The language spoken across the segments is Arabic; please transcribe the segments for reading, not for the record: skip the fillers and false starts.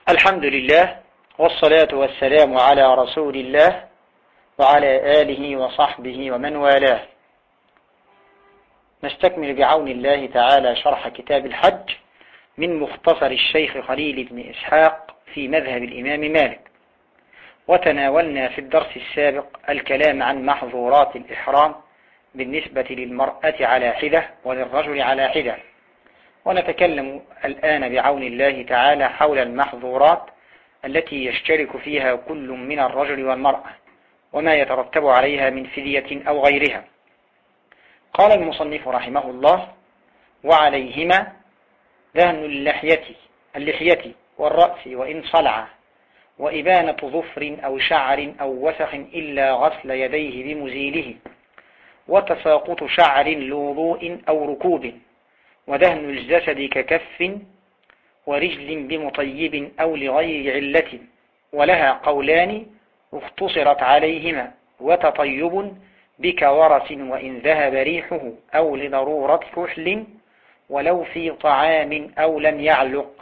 الحمد لله والصلاة والسلام على رسول الله وعلى آله وصحبه ومن والاه. نستكمل بعون الله تعالى شرح كتاب الحج من مختصر الشيخ خليل بن إسحاق في مذهب الإمام مالك، وتناولنا في الدرس السابق الكلام عن محظورات الإحرام بالنسبة للمرأة على حدة وللرجل على حدة، ونتكلم الآن بعون الله تعالى حول المحظورات التي يشترك فيها كل من الرجل والمرأة وما يترتب عليها من فدية أو غيرها. قال المصنف رحمه الله: وعليهما دهن اللحية والرأس وإن صلع، وإبانة ظفر أو شعر أو وسخ إلا غسل يديه بمزيله، وتساقط شعر لوضوء أو ركوب، ودهن الجسد ككف ورجل بمطيب أو لغير علة، ولها قولان اختصرت عليهما: وتطيب بكورس وإن ذهب ريحه أو لضرورة كحل ولو في طعام أو لم يعلق،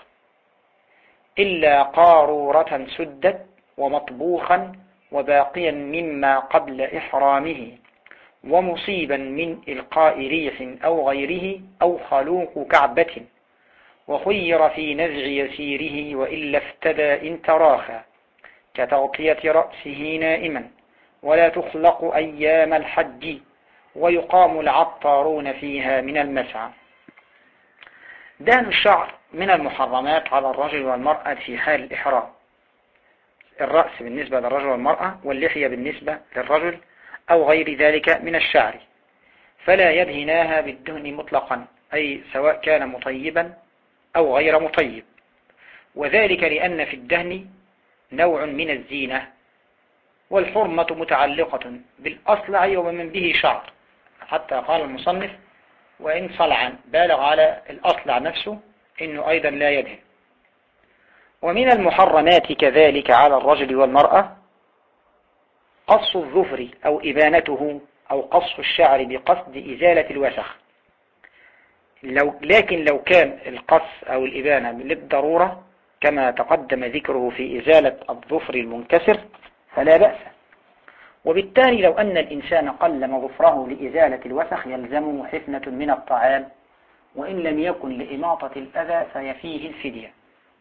إلا قارورة سدت ومطبوخا وباقيا مما قبل إحرامه، ومصيبا من إلقاء ريح أو غيره أو خلوق كعبة، وخير في نزع يسيره وإلا افتدى إن تراخى، كتغطية رأسه نائما، ولا تخلق أيام الحج، ويقام العطارون فيها من المسعى. دهن الشعر من المحرمات على الرجل والمرأة في حال الإحرام، الرأس بالنسبة للرجل والمرأة، واللحية بالنسبة للرجل أو غير ذلك من الشعر، فلا يدهناها بالدهن مطلقا، أي سواء كان مطيبا أو غير مطيب، وذلك لأن في الدهن نوع من الزينة، والحرمة متعلقة بالأصلع ومن به شعر، حتى قال المصنف: وإن صلعا، بالغ على الأصلع نفسه إنه أيضا لا يدهن. ومن المحرمات كذلك على الرجل والمرأة قص الظفر أو إبانته أو قص الشعر بقصد إزالة الوسخ، لكن لو كان القص أو الإبانة للضرورة كما تقدم ذكره في إزالة الظفر المنكسر فلا بأس. وبالتالي لو أن الإنسان قلم ظفره لإزالة الوسخ يلزمه حفنة من الطعام، وإن لم يكن لإماطة الأذى فيفيه الفدية.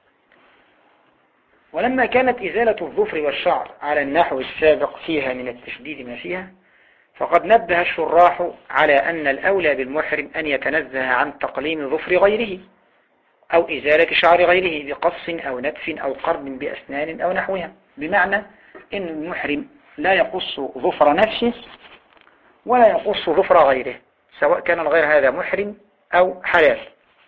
ولما كانت إزالة الظفر والشعر على النحو السابق فيها من التشديد ما فيها، فقد نبه الشراح على أن الأولى بالمحرم أن يتنزه عن تقليم ظفر غيره أو إزالة شعر غيره بقص أو نتف أو قرن بأسنان أو نحوها، بمعنى أن المحرم لا يقص ظفر نفسه ولا يقص ظفر غيره، سواء كان الغير هذا محرم أو حلال.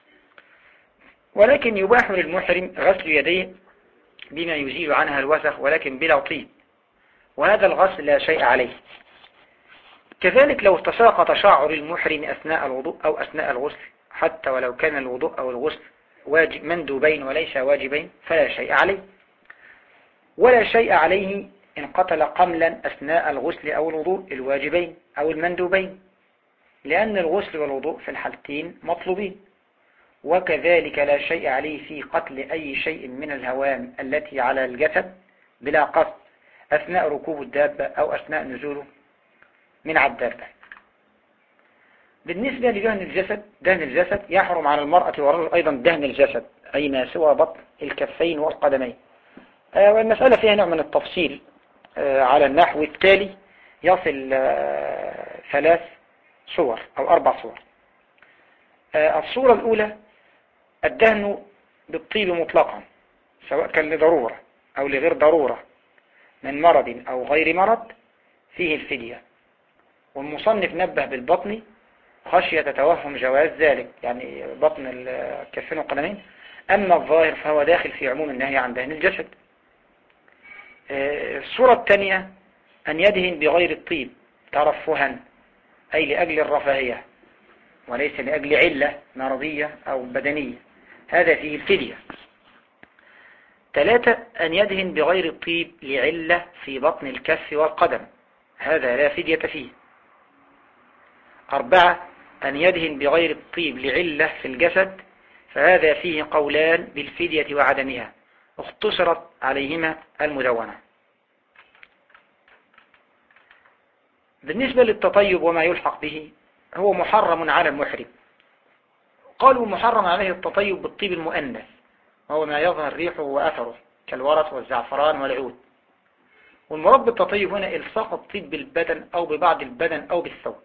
ولكن يباح للمحرم غسل يديه بما يزيل عنها الوسخ ولكن بلا طيب، وهذا الغسل لا شيء عليه. كذلك لو تساقط شعر المحرم أثناء الوضوء أو أثناء الغسل، حتى ولو كان الوضوء أو الغسل مندوبين وليس واجبين فلا شيء عليه. ولا شيء عليه إن قتل قملا أثناء الغسل أو الوضوء الواجبين أو المندوبين، لأن الغسل والوضوء في الحالتين مطلوبين. وكذلك لا شيء عليه في قتل أي شيء من الهوام التي على الجسد بلا قصد أثناء ركوب الدابة أو أثناء نزوله من على الدابة. بالنسبة دهن الجسد يحرم على المرأة والرجل أيضا دهن الجسد، أي ما سوى بطن الكفين والقدمين. والمسألة فيها نوع من التفصيل على النحو التالي يصل 3 صور أو 4 صور. الصورة الأولى: الدهن بالطيب مطلقا، سواء كان لضرورة أو لغير ضرورة من مرض أو غير مرض فيه الفدية. والمصنف نبه بالبطن خشية توهم جواز ذلك، يعني بطن الكفين والقدمين. أما الظاهر فهو داخل في عموم النهي عن دهن الجسد. الصورة الثانية: أن يدهن بغير الطيب ترفها، أي لأجل الرفاهية وليس لأجل علة مرضية أو بدنية، هذا فيه الفدية. 3: أن يدهن بغير الطيب لعلة في بطن الكف والقدم، هذا لا فدية فيه. 4: أن يدهن بغير الطيب لعلة في الجسد، فهذا فيه قولان بالفدية وعدمها، اختصرت عليهما المدونة. بالنسبة للتطيب وما يلحق به، هو محرم على المحرم. قالوا محرم عليه التطيب بالطيب المؤنث، وهو ما يظهر ريحه وأثره كالورق والزعفران والعود. والمراد بالتطيب هنا إلصاق الطيب بالبدن أو ببعض البدن أو بالثوب.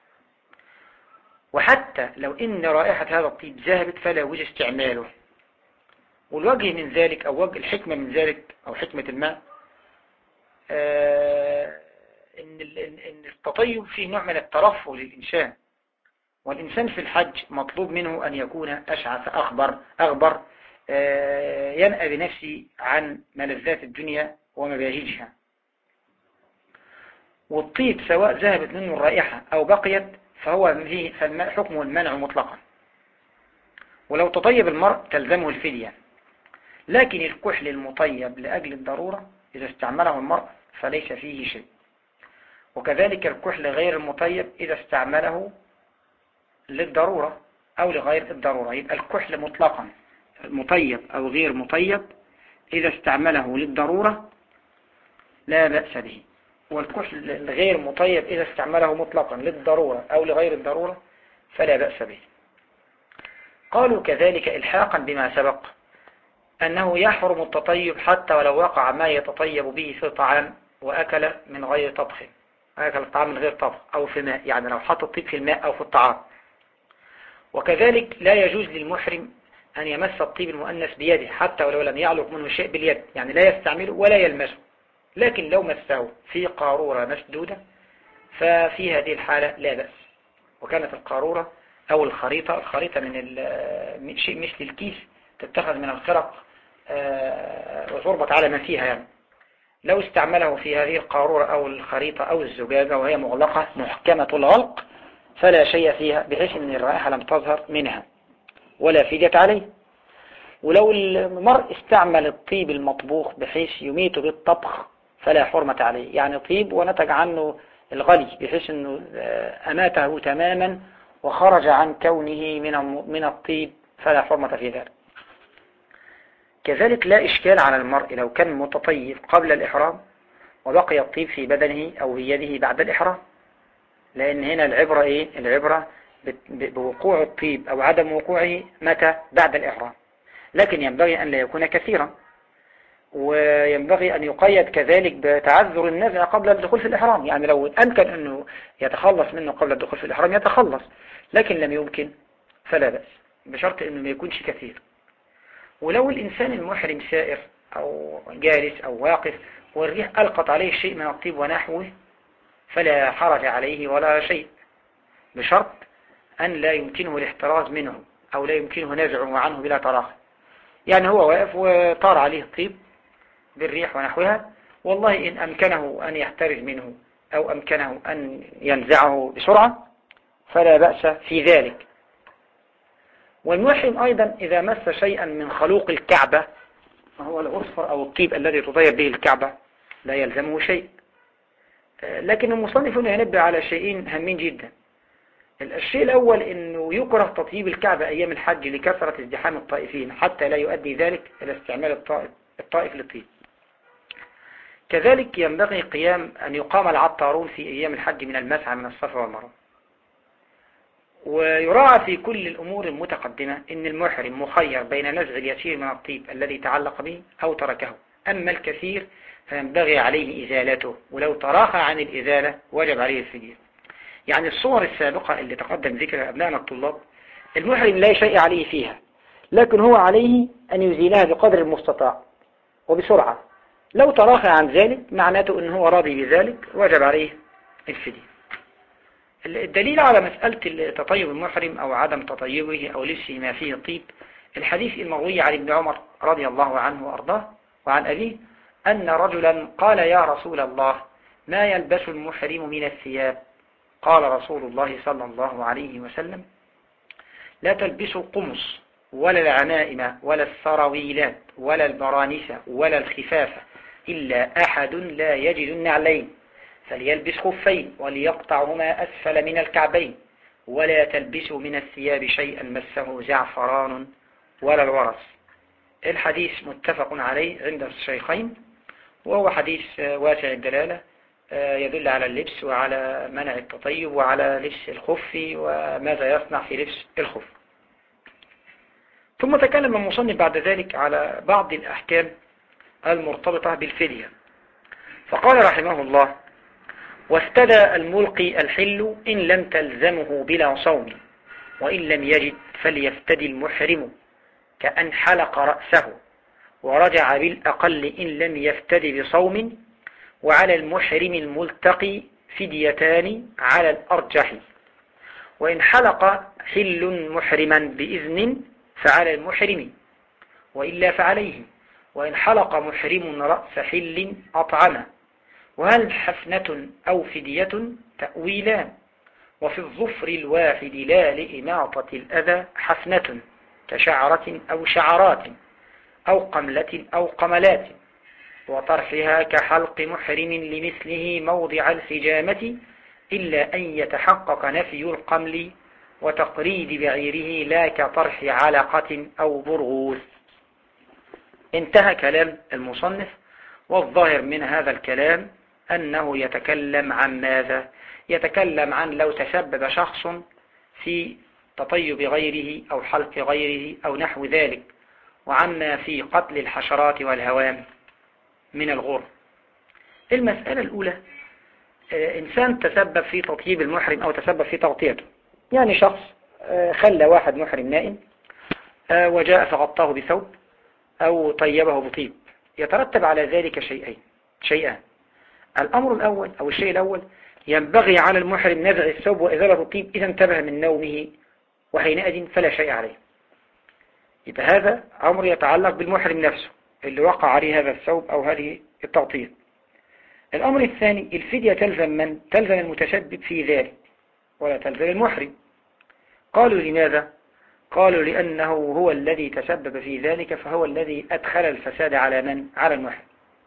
وحتى لو إن رائحة هذا الطيب ذهبت فلا يجوز استعماله. والوجه من ذلك أو وجه الحكمة من ذلك أو حكمة الماء إن التطيب فيه نوع من الترفه للإنسان، والإنسان في الحج مطلوب منه أن يكون أشعث أغبر ينأى بنفسه عن ملذات الدنيا ومباهجها. والطيب سواء ذهبت منه الرائحة أو بقيت فهو حكمه المنع مطلقا. ولو تطيب المرء تلزمه الفدية. لكن الكحل المطيب لأجل الضرورة إذا استعمله المرء فليس فيه شيء. وكذلك الكحل غير المطيب إذا استعمله للضرورة أو لغير الضرورة. يبقى الكحل مطلقا مطيب أو غير مطيب إذا استعمله للضرورة لا بأس به. والكحل الغير مطيب إذا استعمله مطلقا للضرورة أو لغير الضرورة فلا بأس به. قالوا كذلك إلحاقا بما سبق أنه يحرم التطيب حتى ولو وقع ما يتطيب به في طعام وأكل من غير طبخ، أكل الطعام من غير طبخ أو في ماء، يعني لو حط الطيب في الماء أو في الطعام. وكذلك لا يجوز للمحرم أن يمس الطيب المؤنث بيده حتى ولو لم يعلق منه شيء باليد، يعني لا يستعمله ولا يلمسه. لكن لو مسه في قارورة مسدودة ففي هذه الحالة لا بأس. وكانت القارورة أو الخريطة من شيء مثل الكيس تتخذ من الخرق وتربط على ما فيها، يعني لو استعمله في هذه القارورة أو الخريطة أو الزجاجة وهي مغلقة محكمة الغلق فلا شيء فيها، بحيث أن الرائحة لم تظهر منها ولا فدية عليه. ولو المرء استعمل الطيب المطبوخ بحيث يميت بالطبخ فلا حرمة عليه، يعني طيب ونتج عنه الغلي بحيث أنه أماته تماما وخرج عن كونه من الطيب فلا حرمة في ذلك. كذلك لا إشكال على المرء لو كان متطيب قبل الإحرام وبقي الطيب في بدنه أو في يده بعد الإحرام، لأن هنا العبرة إيه؟ العبرة بوقوع الطيب أو عدم وقوعه متى؟ بعد الإحرام. لكن ينبغي أن لا يكون كثيرا، وينبغي أن يقيد كذلك بتعذر النزع قبل الدخول في الإحرام، يعني لو أمكن أنه يتخلص منه قبل الدخول في الإحرام يتخلص، لكن لم يمكن فلا بأس، بشرط أنه ما يكونش كثير. ولو الإنسان المحرم سائر أو جالس أو واقف والريح ألقت عليه شيء من الطيب ونحوه فلا حرج عليه ولا شيء، بشرط أن لا يمكنه الاحتراز منه أو لا يمكنه نزعه عنه بلا تراخي. يعني هو واقف وطار عليه الطيب بالريح ونحوها، والله إن أمكنه أن يحترز منه أو أمكنه أن ينزعه بسرعة فلا بأس في ذلك. والمحرم أيضا إذا مس شيئا من خلوق الكعبة وهو الأصفر أو الطيب الذي تطيب به الكعبة لا يلزمه شيء. لكن المصنف هنا ينبه على شيئين هامين جدا. الشيء الأول أنه يكره تطيب الكعبة أيام الحج لكثرة ازدحام الطائفين حتى لا يؤدي ذلك إلى استعمال الطائف للطيب. كذلك ينبغي أن يقام العطارون في أيام الحج من المسعى من الصفا والمروة. ويراعى في كل الأمور المتقدمة أن المحرم مخير بين نزع اليسير من الطيب الذي تعلق به أو تركه، أما الكثير فينبغي عليه إزالته، ولو تراخى عن الإزالة وجب عليه الفدية. يعني الصور السابقة اللي تقدم ذكرها أبنائنا الطلاب المحرم لا شيء عليه فيها، لكن هو عليه أن يزيلها بقدر المستطاع وبسرعة. لو تراخى عن ذلك معناته أنه هو راضي بذلك وجب عليه الفدية. الدليل على مسألة تطيب المحرم أو عدم تطيبه أو لبسه ما فيه طيب الحديث المروي عن ابن عمر رضي الله عنه وأرضاه وعن أبيه أن رجلا قال يا رسول الله ما يلبس المحرم من الثياب؟ قال رسول الله صلى الله عليه وسلم لا تلبسوا القمص ولا العمائم ولا السراويلات ولا البرانس ولا الخفاف إلا أحد لا يجد النعلين فليلبس خفين وليقطعهما أسفل من الكعبين ولا تلبسوا من الثياب شيئا مسه زعفران ولا الورس. الحديث متفق عليه عند الشيخين، وهو حديث واسع الدلالة، يدل على اللبس وعلى منع التطيب وعلى لبس الخف وماذا يصنع في لبس الخف. ثم تكلم المصنف بعد ذلك على بعض الأحكام المرتبطة بالفدية، فقال رحمه الله: وافتدى الملقي الحل إن لم تلزمه بلا صوم، وإن لم يجد فليفتدي المحرم، كأن حلق رأسه ورجع بالأقل إن لم يفتدي بصوم، وعلى المحرم الملتقي فديتان على الأرجح، وإن حلق حل محرما بإذن فعلى المحرم وإلا فعليه، وإن حلق محرم رأس حل أطعمه. وهل حفنة أو فدية؟ تأويلان، وفي الظفر الواحد لا لإماطة الأذى حفنة كشعرة أو شعرات أو قملة أو قملات، وطرحها كحلق محرم لمثله موضع الحجامة، إلا أن يتحقق نفي القمل وتقريد بعيره لا كطرح علقة أو برغوث. انتهى كلام المصنف، والظاهر من هذا الكلام أنه يتكلم عن ماذا؟ يتكلم عن لو تسبب شخص في تطيب غيره أو حلق غيره أو نحو ذلك، وعما في قتل الحشرات والهوام من الغر. المسألة الأولى، إنسان تسبب في تطيب المحرم أو تسبب في تغطيته، يعني شخص خلى واحد محرم نائم وجاء فغطاه بثوب أو طيبه بطيب، يترتب على ذلك شيئان. الأمر الأول أو الشيء الأول، ينبغي على المحرم نزع الثوب وإزالة الطيب إذا انتبه من نومه، وحينئذ فلا شيء عليه. يبقى هذا أمر يتعلق بالمحرم نفسه اللي وقع عليه هذا الثوب أو هذه التغطية. الأمر الثاني، الفدية تلزم من؟ تلزم المتسبب في ذلك ولا تلزم المحرم. قالوا لماذا؟ قالوا لأنه هو الذي تسبب في ذلك، فهو الذي أدخل الفساد على من؟ على المحرم.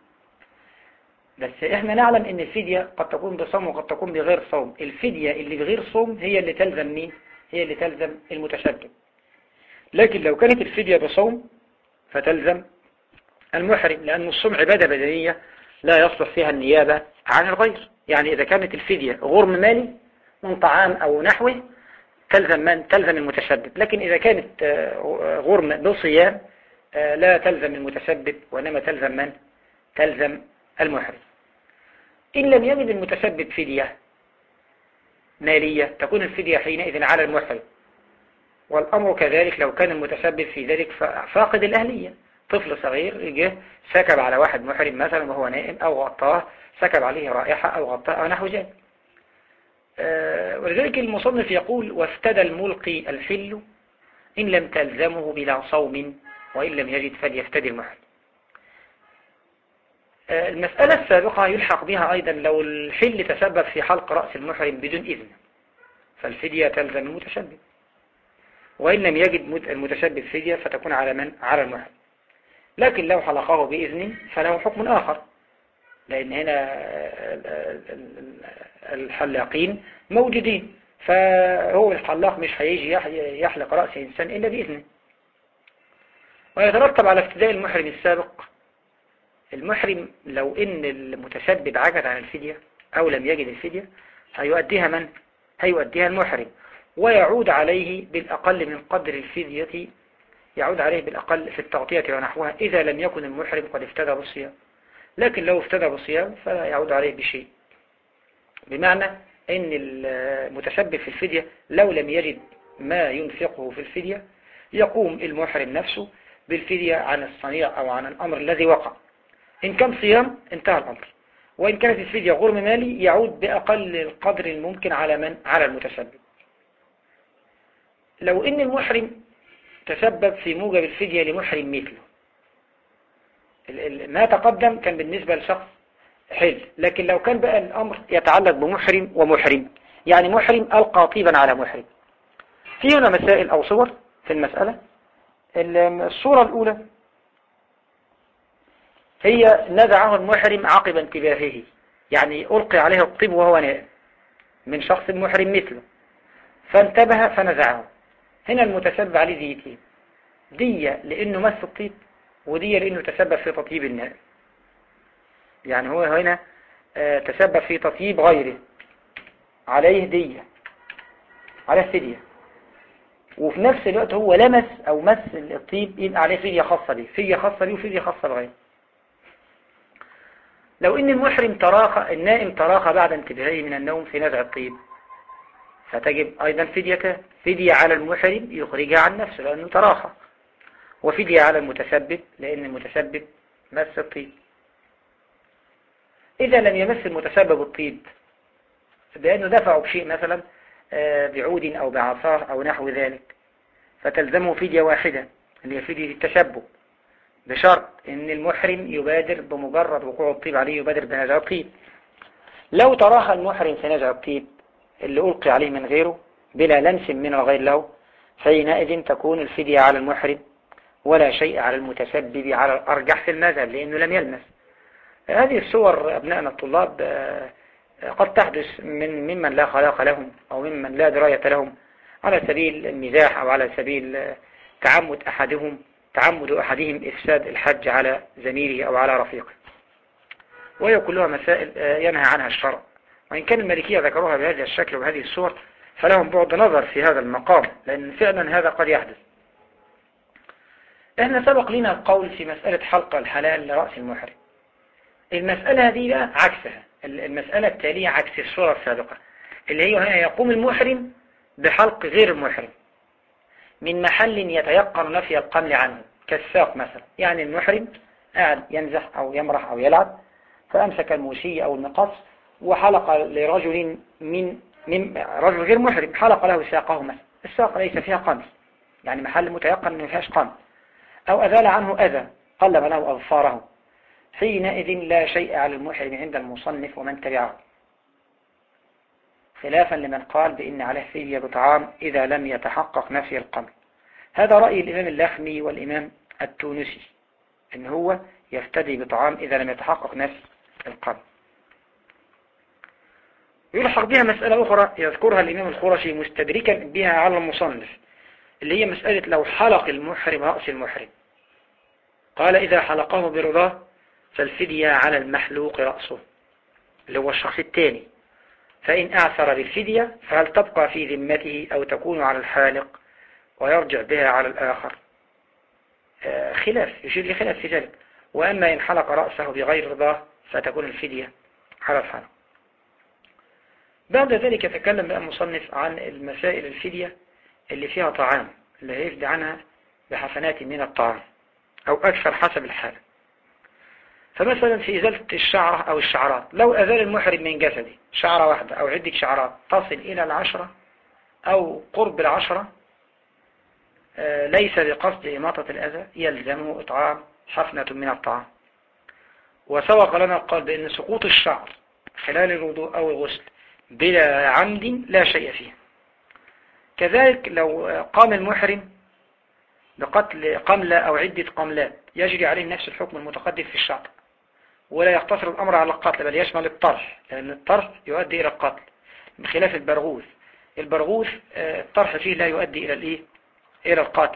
بس احنا نعلم ان الفدية قد تكون بصوم وقد تكون بغير صوم. الفدية اللي بغير صوم هي اللي تلزم مين؟ هي اللي تلزم المتسبب. لكن لو كانت الفدية بصوم فتلزم المحرم، لأن الصوم عبادة بدنية لا يصلح فيها النيابة عن الغير. يعني إذا كانت الفدية غرم مالي من طعام أو نحوه تلزم من؟ تلزم المتسبب. لكن إذا كانت غرم بصيام لا تلزم المتسبب، وإنما تلزم من؟ تلزم المحرم. إن لم يجد المتسبب فدية مالية تكون الفدية حينئذ على المحرم. والأمر كذلك لو كان المتسبب في ذلك فاقد الأهلية، طفل صغير جه سكب على واحد محرم مثلا وهو نائم أو غطاه، سكب عليه رائحة أو غطاه أو نحو ذلك. ولذلك المصنف يقول: وافتدى الملقي الحل إن لم تلزمه بلا صوم، وإن لم يجد فليفتدي المحرم. المسألة السابقة يلحق بها أيضا لو الحل تسبب في حلق رأس المحرم بدون إذن، فالفدية تلزم المتسبب، وإن لم يجد المتسبب فدية فتكون على من؟ على المحرم. لكن لو حلقه بإذن فله حكم آخر، لأن هنا الحلاقين موجودين، فهو الحلاق مش هيجي يحلق رأس إنسان إلا بإذنه. ويترتب على افتداء المحرم السابق، المحرم لو إن المتسبب عجز عن الفدية أو لم يجد الفدية هيؤديها من؟ هيؤديها المحرم، ويعود عليه بالأقل من قدر الفدية، يعود عليه بالأقل في التغطية ونحوها إذا لم يكن المحرم قد افتدى بالصيام. لكن لو افتدى بالصيام فلا يعود عليه بشيء، بمعنى أن المتسبب في الفدية لو لم يجد ما ينفقه في الفدية يقوم المحرم نفسه بالفدية عن الصنيع أو عن الأمر الذي وقع. إن كان صيام انتهى الأمر، وإن كانت الفدية غرم مالي يعود بأقل القدر الممكن على من؟ على المتسبب. لو إن المحرم تسبب في موجب الفدية لمحرم مثله، ما تقدم كان بالنسبة لشخص حل، لكن لو كان بقى الأمر يتعلق بمحرم ومحرم، يعني محرم ألقى طيبا على محرم، في هنا مسائل أو صور في المسألة. الصورة الأولى هي نزعه المحرم عقب انتباهه، يعني ألقي عليه الطيب وهو نائم من شخص محرم مثله، فانتبه فنزعه. هنا المتسبب عليه ديتين: دية لأنه مس الطيب، ودي لأنه تسبب في تطيب النائم، يعني هو هنا تسبب في تطيب غيره، عليه دية، عليه فدية، وفي نفس الوقت هو لمس أو مس الطيب، يبقى عليه فدية خاصة به، فدية خاصة به وفدية خاصة بغيره. لو إن المحرم تراخى، النائم تراخى بعد انتباهه من النوم في نزع الطيب، فتجب أيضا فدية، فدية على المحرم يخرجها عن نفسه لأنه تراخى، وفدية على المتسبب لأن المتسبب مس الطيب. إذا لم يمس المتسبب الطيب بأنه دفعه بشيء مثلا بعود أو بعصار أو نحو ذلك، فتلزمه فدية واحدة اللي هي فدية التشبب، بشرط أن المحرم يبادر بمجرد وقوع الطيب عليه، يبادر بنزع الطيب. لو تراخى المحرم في نزع الطيب اللي ألقي عليه من غيره بلا لمس من الغير له، حينئذ تكون الفدية على المحرم ولا شيء على المتسبب على الأرجح في المذهب لأنه لم يلمس. هذه الصور أبنائنا الطلاب قد تحدث ممن لا خلاق لهم أو ممن لا دراية لهم، على سبيل المزاح أو على سبيل تعمد أحدهم إفساد الحج على زميله أو على رفيقه، وهي كلها مسائل ينهى عنها الشرع. وإن كان المالكية ذكروها بهذا الشكل وبهذه الصور فلهم بعد نظر في هذا المقام، لأن فعلا هذا قد يحدث. احنا سبق لنا القول في مسألة حلق الحلال لرأس المحرم. المسألة دي بقى عكسها، المسألة التالية عكس الصورة السابقة، اللي هي هنا يقوم المحرم بحلق غير المحرم من محل يتيقن نفي القمل عنه، كالساق مثلا. يعني المحرم قاعد يمزح أو يمرح أو يلعب، فأمسك الموشية أو المقص وحلق لرجل من رجل غير محرم، حلق له ساقه مثلا. الساق ليس فيها قمل، يعني محل متيقن ما فيهاش قمل، أو أزال عنه أذى، قلم له أظفاره، حينئذ لا شيء على المحرم عند المصنف ومن تبعه، خلافا لمن قال بإن عليه فدية بطعام إذا لم يتحقق نفي القمل. هذا رأي الإمام اللخمي والإمام التونسي، إن هو يفتدي بطعام إذا لم يتحقق نفي القمل. يلحق بها مسألة أخرى يذكرها الإمام الخرشي مستدركا بها على المصنف، اللي هي مسألة لو حلق المحرم رأس المحرم، قال إذا حلقه برضاه فالفدية على المحلوق رأسه، اللي هو الشخص الثاني، فإن أعثر بالفدية فهل تبقى في ذمته أو تكون على الحالق ويرجع بها على الآخر؟ خلاف، يشير لخلاف في ذلك. وأما إن حلق رأسه بغير رضاه فتكون الفدية على الحالق. بعد ذلك تكلم بقى المصنف عن المسائل الفدية اللي فيها طعام، اللي هيفدي عنها بحسنات من الطعام أو أكثر حسب الحالة. فمثلا في إزالة الشعرة أو الشعرات، لو أزال المحرم من جسده شعرة واحدة أو عدة شعرات تصل إلى 10 أو قرب 10 ليس بقصد إماطة الأذى، يلزمه إطعام حفنة من الطعام. وسبق لنا قال بأن سقوط الشعر خلال الوضوء أو الغسل بلا عمد لا شيء فيه. كذلك لو قام المحرم بقتل قملة أو عدة قملات يجري عليه نفس الحكم المتقدم في الشعر، ولا يقتصر الأمر على القتل بل يشمل الطرح، لأن الطرح يؤدي إلى القتل، بخلاف البرغوث. البرغوث الطرح فيه لا يؤدي إلى القتل.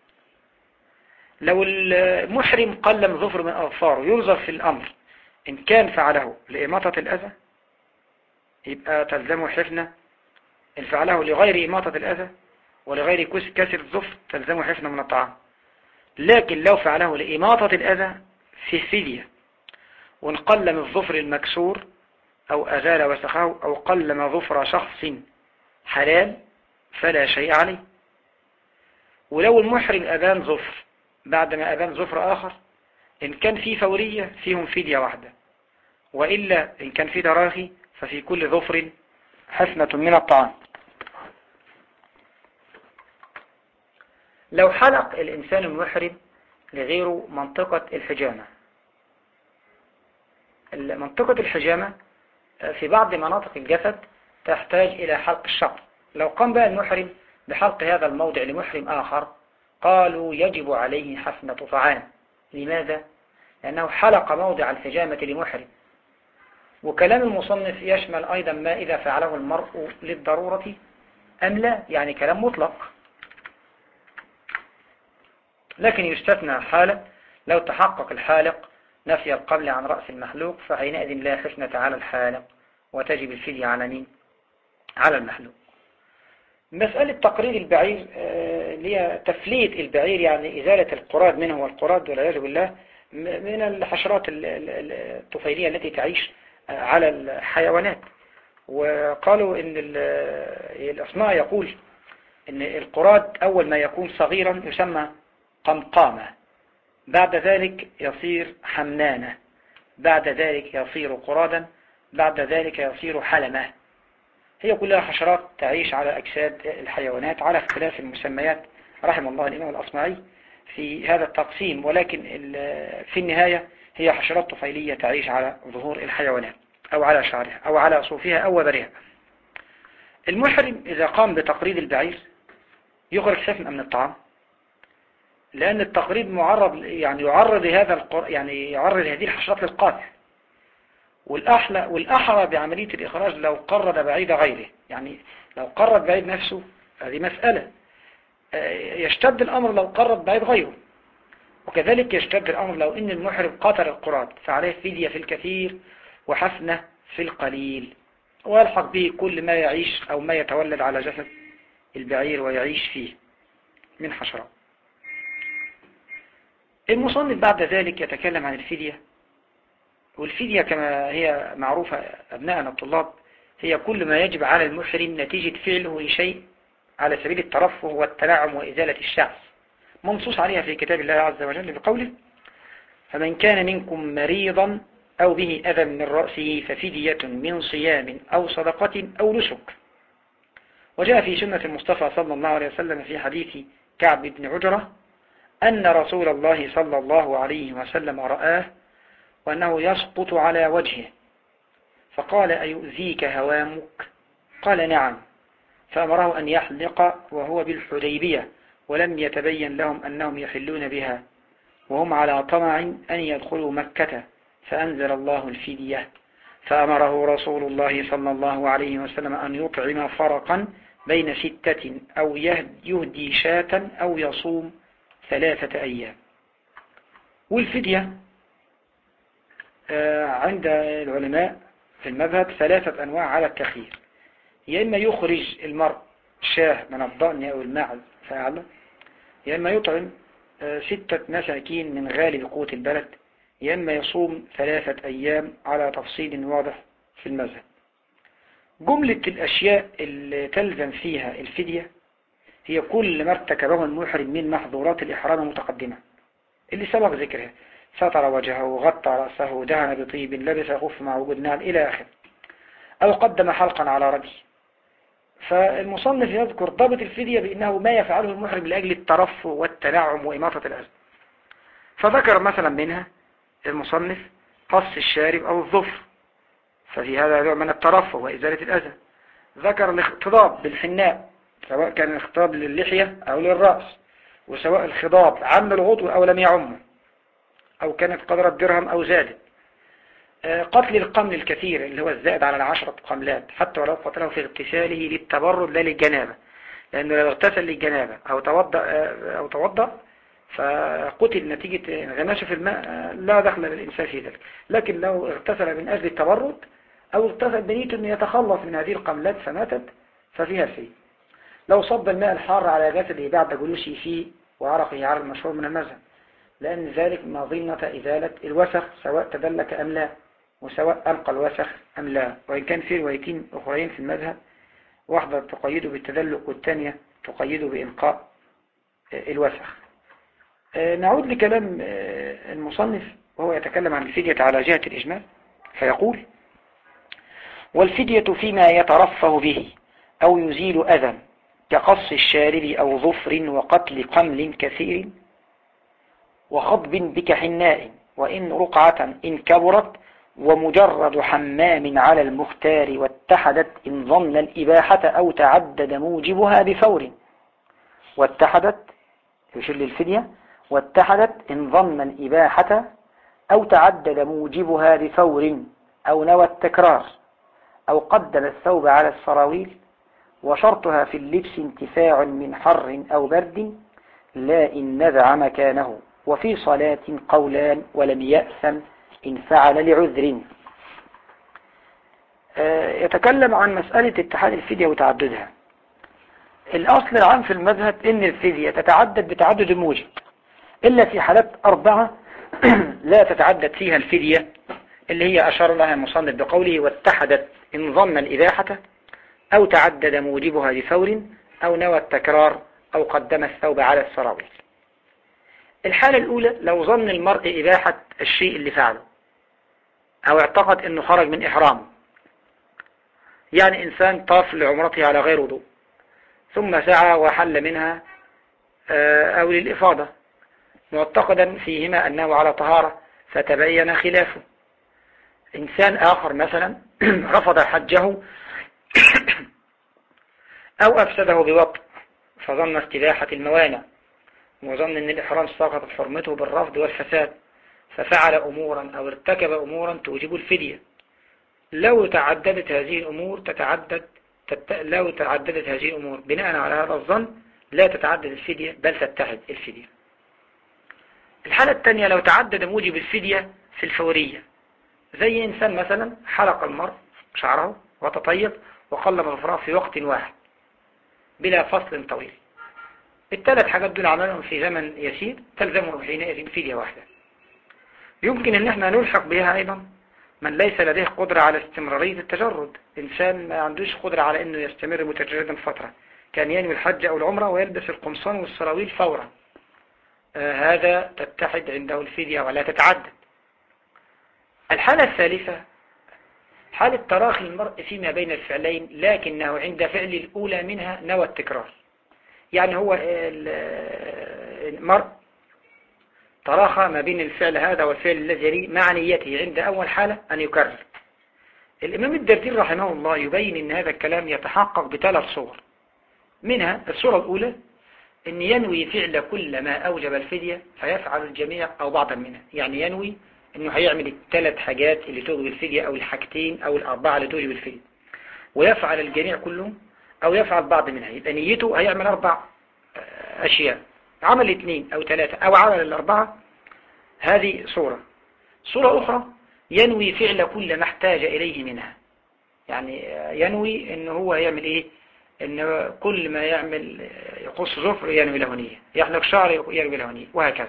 لو المحرم قلم ظفر من أظفاره ينظر في الأمر، إن كان فعله لإماطة الأذى يبقى تلزمه حفنة، إن فعله لغير إماطة الأذى ولغير كسر الظفر تلزمه حفنة من الطعام. لكن لو فعله لإماطة الأذى في فدية، وإن قلم الظفر المكسور أو أزال وسخه أو قلم ظفر شخص حلال فلا شيء عليه. ولو المحرم أبان ظفر بعدما أبان ظفر آخر، إن كان في فورية فيهم فدية واحدة، وإلا إن كان في تراخي ففي كل ظفر حفنة من الطعام. لو حلق الإنسان المحرم لغير منطقة الحجامة، منطقة الحجامة في بعض مناطق الجسد تحتاج إلى حلق الشعر. لو قام بقى المحرم بحلق هذا الموضع لمحرم آخر قالوا يجب عليه حفنة طعام. لماذا؟ لأنه حلق موضع الحجامة لمحرم. وكلام المصنف يشمل أيضا ما إذا فعله المرء للضرورة أم لا، يعني كلام مطلق، لكن يستثنى حالة لو تحقق الحالق نفي القبل عن رأس المحلوق فحينئذ لا حسنة على الحالق وتجب الفدية على مين؟ على المحلوق. مسألة تقرير البعير اللي هي تفليت البعير، يعني إزالة القراد منه، والقراد والعياذ بالله من الحشرات الطفيلية التي تعيش على الحيوانات. وقالوا إن الأصماء يقول إن القراد أول ما يكون صغيرا يسمى قمقامة، بعد ذلك يصير حمنانة، بعد ذلك يصير قرادا، بعد ذلك يصير حلمة. هي كلها حشرات تعيش على أجساد الحيوانات على اختلاف المسميات، رحم الله الإمام الأصمعي في هذا التقسيم، ولكن في النهاية هي حشرات طفيلية تعيش على ظهور الحيوانات أو على شعرها أو على صوفها أو وبرها. المحرم إذا قام بتقريد البعير يخرج سفن من الطعام، لأن التقريد معرض، يعني يعرض هذه الحشرات للقاتل. والأحرى بعملية الإخراج لو قرد بعيد غيره، يعني لو قرد بعيد نفسه هذه مسألة، يشتد الأمر لو قرد بعيد غيره، وكذلك يشتد الأمر لو إن المحرم قتل القراد فعليه فدية في الكثير وحفنة في القليل، ويلحق به كل ما يعيش أو ما يتولد على جسد البعير ويعيش فيه من حشرات. المصنف بعد ذلك يتكلم عن الفدية، والفدية كما هي معروفة أبناءنا الطلاب هي كل ما يجب على المحرم نتيجة فعله لشيء على سبيل الترفه والتنعم وإزالة الشعث، منصوص عليها في كتاب الله عز وجل بقوله: فمن كان منكم مريضا أو به أذى من رأسه ففدية من صيام أو صدقة أو نسك. وجاء في سنة المصطفى صلى الله عليه وسلم في حديث كعب بن عجرة أن رسول الله صلى الله عليه وسلم رآه وأنه يسقط على وجهه، فقال: أيؤذيك هوامك؟ قال: نعم. فأمره أن يحلق وهو بالحديبية، ولم يتبين لهم أنهم يحلون بها، وهم على طمع أن يدخلوا مكة، فأنزل الله الفدية، فأمره رسول الله صلى الله عليه وسلم أن يطعم فرقا بين 6 أو يهدي شاة أو يصوم 3 أيام. والفدية عند العلماء في المذهب 3 أنواع على التخيير: يا إما يخرج المرء شاه من الضأن أو الماعز فأعلى، يا إما يطعم 6 مساكين من غالب قوت البلد، يا إما يصوم 3 أيام على تفصيل واضح في المذهب. جملة الأشياء اللي تلزم فيها الفدية هي كل ما ارتكبه المحرم من محظورات الإحرام المتقدمة اللي سبق ذكرها: ستر وجهه، غطى رأسه، دهن بطيب، لبس خف مع وجود نعل إلى آخر، أو قدم حلقا على رأسه. فالمصنف يذكر ضابط الفدية بأنه ما يفعله المحرم لأجل الترفه والتنعم وإماطة الأذى. فذكر مثلا منها المصنف قص الشارب أو الظفر، ففي هذا نوع من الترفه وإزالة الأذى. ذكر الاختضاب بالحناء، سواء كان الاختضاب للحية أو للرأس، وسواء الخضاب عم العضو أو لم يعمه، أو كانت قدر الدرهم أو زادت. قتل القمل الكثير اللي هو الزائد على 10 قملات، حتى ولو قتله في اغتساله للتبرد لا للجنابة، لأنه لو اغتسل للجنابة أو توضأ فقتل نتيجة انغماسه في الماء لا دخل للإنسان في ذلك. لكن لو اغتسل من أجل التبرد أو اغتسل بنيته أن يتخلص من هذه القملات فماتت ففيها فيه. لو صب الماء الحار على جسده بعد جلوسه فيه وعرقه على المشهور من المذهب، لأن ذلك مظنة إزالة الوسخ سواء تدلك أم لا، وسواء ألقى الوسخ أم لا. وإن كان في روايتين أخرين في المذهب، واحدة تقيده بالتدلك والثانية تقيده بإلقاء الوسخ. نعود لكلام المصنف وهو يتكلم عن الفدية على جهة الإجمال، فيقول: والفدية فيما يترفه به أو يزيل أذى كقص الشارب أو ظفر وقتل قمل كثير وخضب بكحناء، وإن رقعة إن كبرت، ومجرد حمام على المختار، واتحدت إن ظن الإباحة أو تعدد موجبها بفور. واتحدت يشير للفدية، واتحدت إن ظن الإباحة أو تعدد موجبها بفور، أو نوى التكرار، أو قدم الثوب على السراويل، وشرطها في اللبس انتفاع من حر أو برد، لا إن نزع مكانه وفي صلاة قولان ولم يأثم إن فعل لعذر. يتكلم عن مسألة اتحاد الفدية وتعددها. الأصل العام في المذهب إن الفدية تتعدد بتعدد الموجب، إلا في حالات 4 لا تتعدد فيها الفدية، اللي هي أشار لها المصنف بقوله واتحدت إن ظن الإباحة أو تعدد موجبها بفور أو نوى التكرار أو قدم الثوب على السراويل. الحالة الأولى لو ظن المرء إباحة الشيء اللي فعله أو اعتقد أنه خرج من إحرامه، يعني إنسان طاف لعمرته على غير وضوء ثم سعى وحل منها أو للإفاضة معتقدا فيهما أنه على طهارة فتبين خلافه. إنسان آخر مثلا رفض حجه أو أفسده بوطء فظن استباحة الموانع وظن أن الإحرام سقطت حرمته بالرفض والفساد ففعل أمورا أو ارتكب أمورا توجب الفدية. لو تعددت هذه الأمور لو تعددت هذه الأمور بناء على هذا الظن لا تتعدد الفدية بل تتحد الفدية. الحالة الثانية لو تعدد موجب الفدية في الفورية، زي إنسان مثلا حلق المرء شعره وتطيب وقلم الفراغ في وقت واحد بلا فصل طويل. الثلاث حاجات دول عملهم في زمن يسير تلزمه حينئذ فدية واحدة. يمكن ان احنا نلحق بها ايضا من ليس لديه قدرة على استمرارية التجرد. انسان ما عندوش قدرة على انه يستمر متجردا فترة، كان ينوي الحج او العمرة ويلبس القمصان والسراويل فورا، هذا تتحد عنده الفدية ولا تتعدد. الحالة الثالثة حالة تراخي المرء فيما بين الفعلين لكنه عند فعل الأولى منها نوى التكرار، يعني هو المرء تراخى ما بين الفعل هذا والفعل الذي يليه مع نيته عند أول حالة أن يكرر. الإمام الدردير رحمه الله يبين أن هذا الكلام يتحقق بثلاث صور. منها الصورة الأولى أن ينوي فعل كل ما أوجب الفدية فيفعل الجميع أو بعضا منها، يعني ينوي أنه هيعمل الثلاث حاجات اللي توجب الفدية أو الحاجتين أو الأربعة اللي توجب الفدية ويفعل الجميع كلهم أو يفعل بعض منها، يبقى نيته هيعمل 4 أشياء، عمل 2 أو 3 أو عمل 4. هذه صورة. صورة أخرى ينوي فعل كل ما احتاج إليه منها، يعني ينوي أنه هو يعمل إيه، أنه كل ما يعمل يقص ظفر ينوي له نية، يحلق شعر ينوي له نية وهكذا.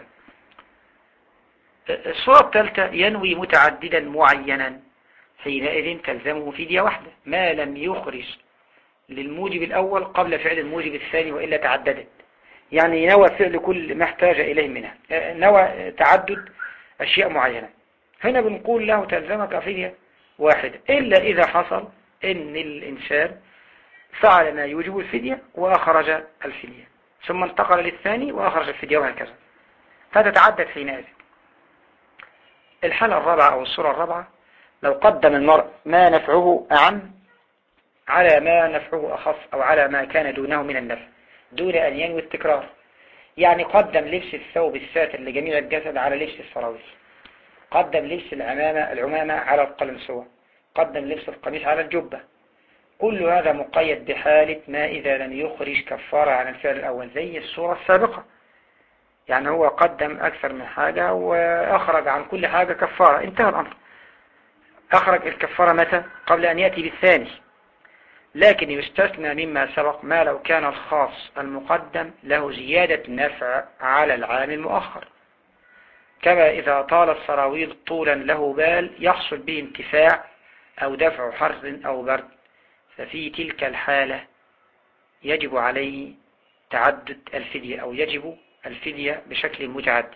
الصورة الثالثة ينوي متعددا معينا، حينئذ تلزمه فدية واحدة ما لم يخرج للموجب الأول قبل فعل الموجب الثاني وإلا تعددت، يعني نوى فعل كل ما احتاج إليه منها، نوى تعدد أشياء معينة، هنا بنقول له تلزمك فدية واحدة، إلا إذا حصل إن الإنسان فعل ما يوجب الفدية وأخرج الفدية ثم انتقل للثاني وأخرج الفدية وهكذا فتتعدد حينئذ. الحالة الرابعة أو الصورة الرابعة لو قدم المرء ما نفعه أعم على ما نفعه أخص أو على ما كان دونه من النفع دون أن ينوي التكرار، يعني قدم لبس الثوب الساتر لجميع الجسد على لبس السراويل، قدم لبس العمامة على القلنسوة، قدم لبس القميص على الجبة، كل هذا مقيد بحالة ما إذا لم يخرج كفارة عن الفعل الأول زي الصورة السابقة، يعني هو قدم أكثر من حاجة وأخرج عن كل حاجة كفارة، انتهى الأمر. أخرج الكفارة متى؟ قبل أن يأتي بالثاني. لكن يستثنى مما سبق ما لو كان الخاص المقدم له زيادة نفع على العام المؤخر، كما إذا طال السراويل طولا له بال يحصل به انتفاع أو دفع حر أو برد، ففي تلك الحالة يجب عليه تعدد الفدية أو يجب الفدية بشكل متعدد.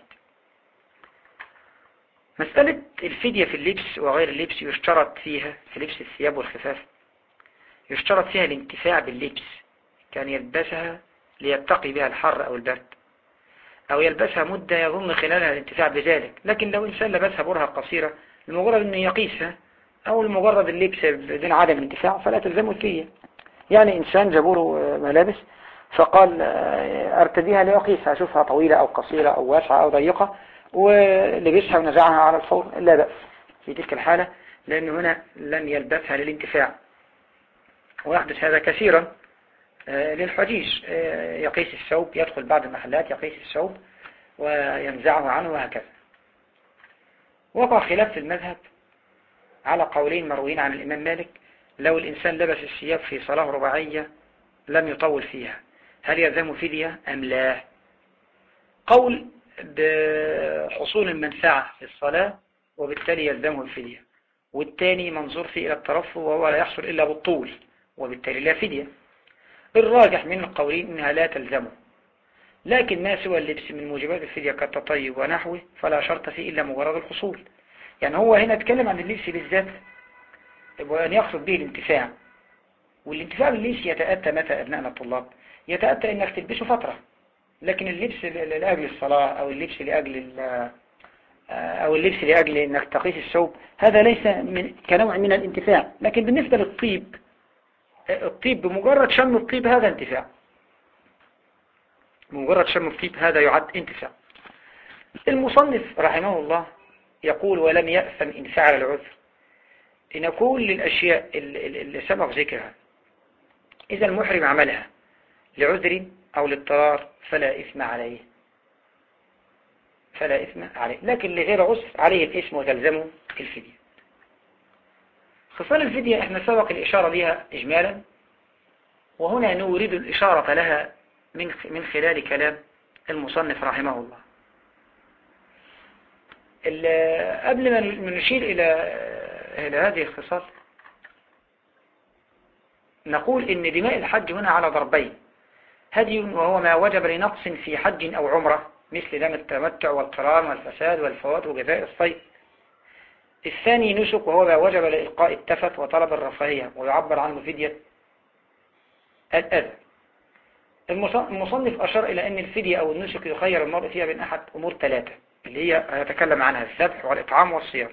مسألة الفدية في اللبس وغير اللبس يشترط فيها في لبس الثياب والخفاف يشترط فيها الانتفاع باللبس، كان يلبسها ليتقي بها الحر أو البرد أو يلبسها مدة يظن خلالها الانتفاع بذلك، لكن لو إنسان لبسها برهة قصيرة لمجرد أنه يقيسها أو لمجرد اللبس بدون عدم الانتفاع فلا تلزمه الفدية. يعني إنسان جابوله ملابس فقال أرتديها ليقيسها أشوفها طويلة أو قصيرة أو واسعة أو ضيقة ولبسها ونزعها على الفور لا بأس في تلك الحالة، لأنه هنا لم يلبسها للانتفاع. ويحدث هذا كثيرا للحجيج، يقيس الثوب، يدخل بعض المحلات يقيس الثوب وينزعه عنه وهكذا. وقع خلاف في المذهب على قولين مرويين عن الإمام مالك: لو الإنسان لبس الثياب في صلاة رباعية لم يطول فيها هل يلزم فدية أم لا؟ قول بحصول المنفعة في الصلاة وبالتالي يلزمه الفدية، والثاني منظور فيه إلى الترفه وهو لا يحصل إلا بالطول وبالتالي لا فدية. الراجح من القولين إنها لا تلزمه، لكن ما سوى اللبس من موجبات الفدية كالتطيب ونحوه فلا شرط فيه إلا مجرد الحصول. يعني هو هنا اتكلم عن اللبس بالذات وأن يقصد به الانتفاع، والانتفاع باللبس يتأتى متى أبنائنا الطلاب؟ يتأتى إنك تلبسه فترة، لكن اللبس لأجل الصلاة أو اللبس لأجل إنك تقيس الثوب هذا ليس كنوع من الانتفاع. لكن بالنسبة للطيب، الطيب بمجرد شم الطيب هذا انتفاع، بمجرد شم الطيب هذا يعد انتفاع. المصنف رحمه الله يقول: ولم يأثم إن فعل العذر. إن كل الأشياء اللي سبق ذكرها إذا المحرم عملها لعذر أو لاضطرار فلا إثم عليه، فلا إثم عليه. لكن لغير عذر عليه الإثم وتلزمه الفدية. خصال الفدية احنا سبق الإشارة لها إجمالا، وهنا نريد الإشارة لها من خلال كلام المصنف رحمه الله. قبل ما نشير إلى هذه الخصال نقول إن دماء الحج هنا على ضربين: هدي وهو ما وجب لنقص في حج أو عمرة مثل دم التمتع والقران والفساد والفوات وجزاء الصيد. الثاني نسك وهو ما وجب لإلقاء التفت وطلب الرفاهية ويعبر عنه فدية الأذى. المصنف أشار إلى أن الفدية أو النسك يخير المرء فيها بين أحد أمور ثلاثة اللي هي هيتكلم عنها: الذبح والإطعام والصيام.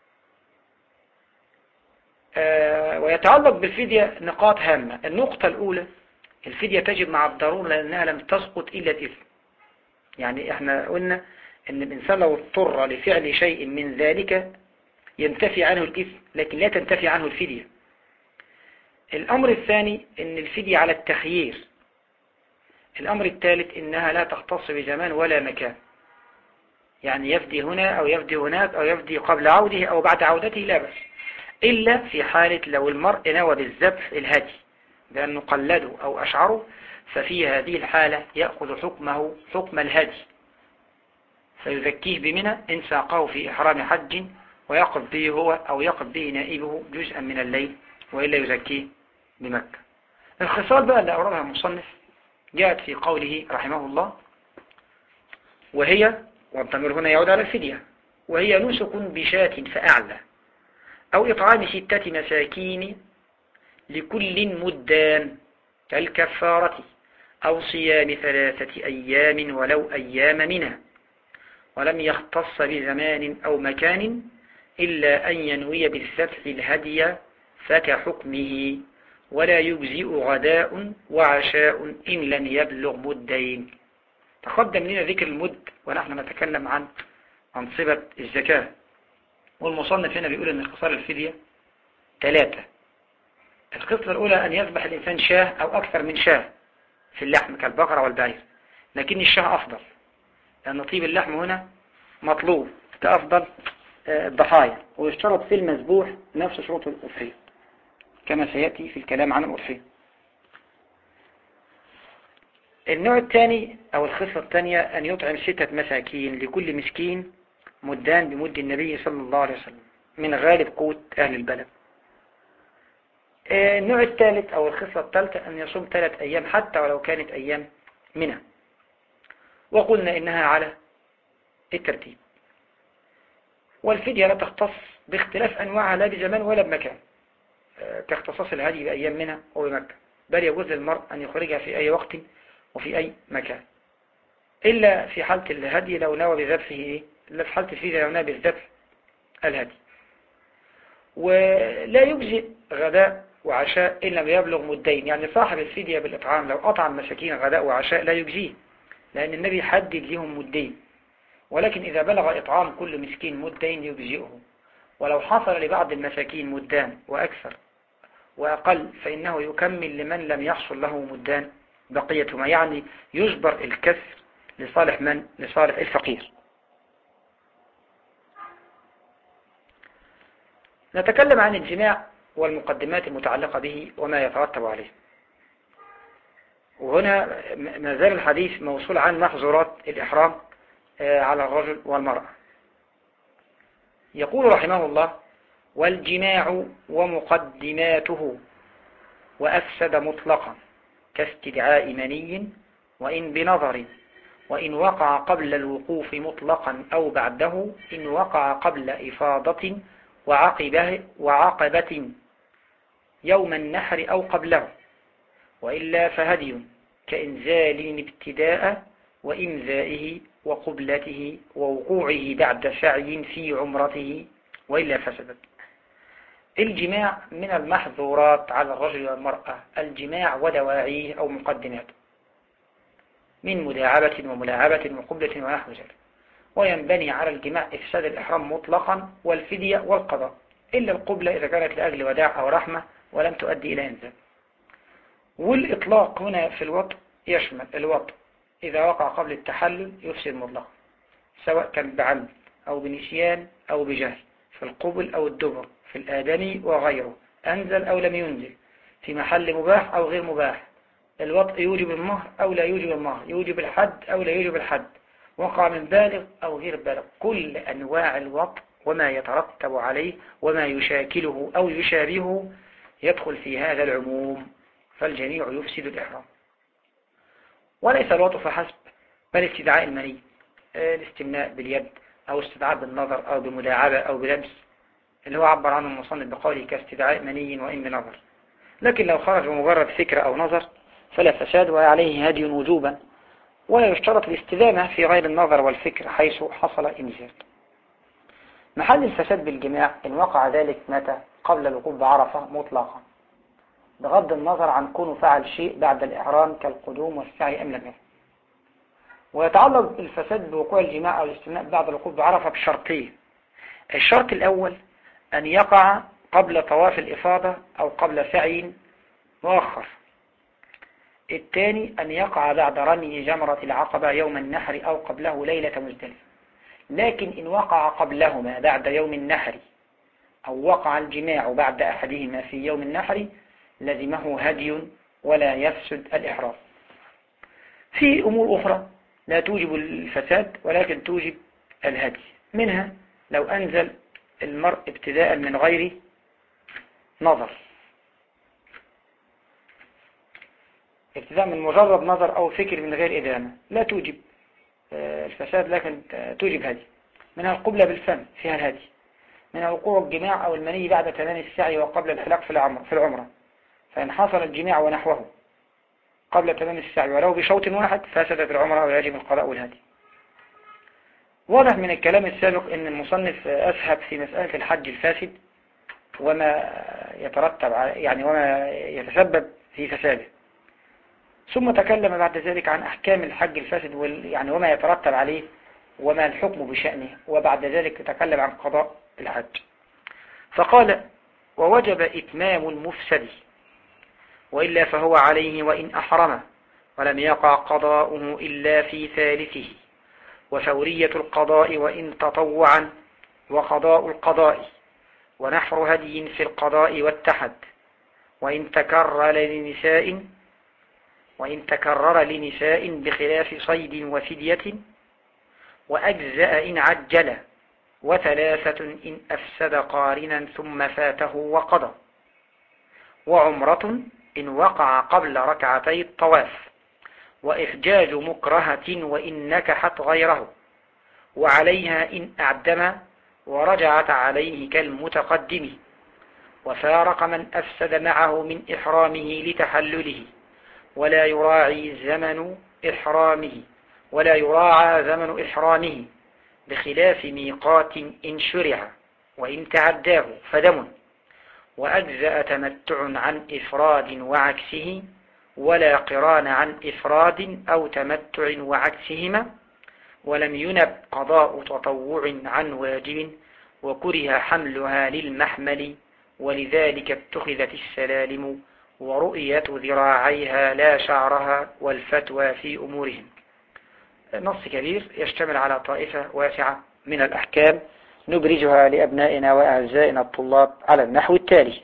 ويتعلق بالفدية نقاط هامة. النقطة الأولى: الفدية تجب مع الضرورة لأنها لم تسقط إلا الإثم. يعني احنا قلنا أن الإنسان لو اضطر لفعل شيء من ذلك ينتفي عنه الإثم لكن لا تنتفي عنه الفدية. الأمر الثاني أن الفدية على التخيير. الأمر الثالث أنها لا تختص بزمان ولا مكان، يعني يفدي هنا أو يفدي هناك أو يفدي قبل عوده أو بعد عودته لا بأس، إلا في حالة لو المرء نوى بالذبح الهدي بأن قلده أو أشعره، ففي هذه الحالة يأخذ حكمه حكم الهدي فيزكيه بمنى إن ساقه في إحرام حج ويقف به هو أو يقف به نائبه جزءا من الليل، وإلا يزكيه بمكة. الخصال بقى اللي أوردها المصنف جاءت في قوله رحمه الله: وهي، والضمير هنا يعود على الفدية، وهي نسك بشاة فأعلى أو إطعام 6 مساكين لكل مدان كالكفارة، أو صيام 3 أيام ولو أيام منها، ولم يختص بزمان أو مكان إلا أن ينوي بالذبح الهدي فكحكمه، ولا يجزئ غداء وعشاء إن لم يبلغ مدين. تقدم لنا ذكر المد ونحن نتكلم عن أنصبة الزكاة، والمصنف هنا بيقول أن خصال الفدية 3. القصة الأولى أن يذبح الإنسان شاه أو أكثر من شاه في اللحم كالبقرة والبعير، لكن الشاه أفضل لأن طيب اللحم هنا مطلوب كأفضل الضحايا، ويشترط في المذبوح نفس شروط الأضحية كما سيأتي في الكلام عن الأضحية. النوع الثاني أو الخصلة الثانية أن يطعم 6 مساكين لكل مسكين مدان بمد النبي صلى الله عليه وسلم من غالب قوت أهل البلد. النوع الثالث أو الخصلة الثالثة أن يصوم 3 أيام حتى ولو كانت أيام منى، وقلنا إنها على الترتيب. والفدية لا تختص باختلاف أنواعها لا بزمان ولا بمكان كاختصاص الهدي بأيام منى وبمكة، بل يجوز للمرء أن يخرجها في أي وقت وفي أي مكان، إلا في حالة الهدي لو نوى بذبحه، إلا في حالة الفدية لو نوى بالذبح الهدي. ولا يجزئ غداء وعشاء إن لم يبلغ مدين، يعني صاحب الفدية بالإطعام لو أطعم مساكين غداء وعشاء لا يجزيه لأن النبي حدد لهم مدين، ولكن إذا بلغ إطعام كل مسكين مدين يجزئه. ولو حصل لبعض المساكين مدان وأكثر وأقل فإنه يكمل لمن لم يحصل له مدان بقيتهما، يعني يجبر الكسر لصالح من؟ لصالح الفقير. نتكلم عن الجماع والمقدمات المتعلقة به وما يترتب عليه. وهنا ما زال الحديث موصول عن محظورات الإحرام على الرجل والمرأة. يقول رحمه الله: والجماع ومقدماته وأفسد مطلقا كاستدعاء مني وإن بنظر، وإن وقع قبل الوقوف مطلقا أو بعده، إن وقع قبل إفاضة وعقبة يوم النحر أو قبله، وإلا فهدي كإنزال ابتداء وإمزائه وقبلته ووقوعه بعد سعي في عمرته، وإلا فسدت. الجماع من المحظورات على الرجل والمرأة، الجماع ودواعيه أو مقدماته من مداعبة وملاعبة وقبلة ونحو ذلك، وينبني على الجماع إفساد الإحرام مطلقا والفدية والقضاء، إلا القبلة إذا كانت لأجل وداع أو رحمة ولم تؤدي إلى إنزال. والإطلاق هنا في الوطء يشمل الوطء إذا وقع قبل التحلل يفسد مطلقا، سواء كان بعمد أو بنسيان أو بجهل، في القبل أو الدبر، في الآدمي وغيره، أنزل أو لم ينزل، في محل مباح أو غير مباح. الوطء يوجب المهر أو لا يوجب المهر، يوجب الحد أو لا يوجب الحد، وقع من بالغ أو غير بالغ. كل أنواع الوطء وما يترتب عليه وما يشاكله أو يشابهه يدخل في هذا العموم، فالجميع يفسد الإحرام. وليس الوطء فحسب، بل استدعاء المني، الاستمناء باليد أو استدعاء بالنظر أو بمداعبة أو بلمس، اللي هو عبر عنه المصنف بقوله كاستدعاء مني وإن بنظر. لكن لو خرج بمجرد فكرة أو نظر فلا فساد، وعليه هدي وجوبا، ولا يشترط الاستدامة في غير النظر والفكر حيث حصل إنزال. محل الفساد بالجماع إن وقع ذلك متى؟ قبل الوقوف بعرفة مطلقا، بغض النظر عن كونه فعل شيء بعد الإحرام كالقدوم والسعي أم لم يفعل. ويتعلق الفساد بوقوع الجماع أو الاستمناء بعد الوقوف بعرفة بشرطين: الشرط الأول أن يقع قبل طواف الإفاضة أو قبل سعي مؤخر. الثاني أن يقع بعد رمي جمرة العقبة يوم النحر أو قبله ليلة مزدلفة. لكن إن وقع قبلهما بعد يوم النحر أو وقع الجماع بعد أحدهما في يوم النحر لزمه هدي ولا يفسد الإحرام. في أمور أخرى لا توجب الفساد ولكن توجب الهدي، منها لو أنزل المرء ابتداء من غير نظر، ابتداء من مجرد نظر أو فكر من غير إدامة، لا توجب الفساد لكن توجب هدي. منها القبلة بالفم فيها الهدي، منها وقوع الجماع أو المني بعد تمام السعي وقبل الحلاق في العمرة، فإن حصل الجماع ونحوه قبل تمام السعي ولو بشوط واحد فسدت العمرة ويجب القضاء والهدي. واضح من الكلام السابق أن المصنف أسهب في مسألة الحج الفاسد وما يترتب يعني وما يتسبب في فساده، ثم تكلم بعد ذلك عن أحكام الحج الفاسد يعني وما يترتب عليه وما الحكم بشأنه، وبعد ذلك تكلم عن قضاء الحج. فقال: ووجب إتمام المفسد وإلا فهو عليه وإن أحرم، ولم يقع قضاؤه إلا في ثالثه، وفورية القضاء وإن تطوعا، وقضاء القضاء، ونحر هدي في القضاء والتحد، وإن تكرر لنساء بخلاف صيد وفدية، وأجزأ إن عجل، وثلاثة إن أفسد قارنا ثم فاته وقضى، وعمرة إن وقع قبل ركعتي الطواف، وإحجاج مكرهة وإن نكحت غيره، وعليها إن أعدم ورجعت عليه كالمتقدم، وفارق من أفسد معه من إحرامه لتحلله، ولا يراعى زمن إحرامه بخلاف ميقات إن شرع، وإن تعداه فدم، وأجزأ تمتع عن إفراد وعكسه، ولا قران عن إفراد أو تمتع وعكسهما، ولم ينب قضاء تطوع عن واجب، وكره حملها للمحمل، ولذلك اتخذت السلالم، ورؤية ذراعيها لا شعرها، والفتوى في أمورهم. نص كبير يشتمل على طائفة واسعة من الأحكام نبرزها لأبنائنا وأعزائنا الطلاب على النحو التالي.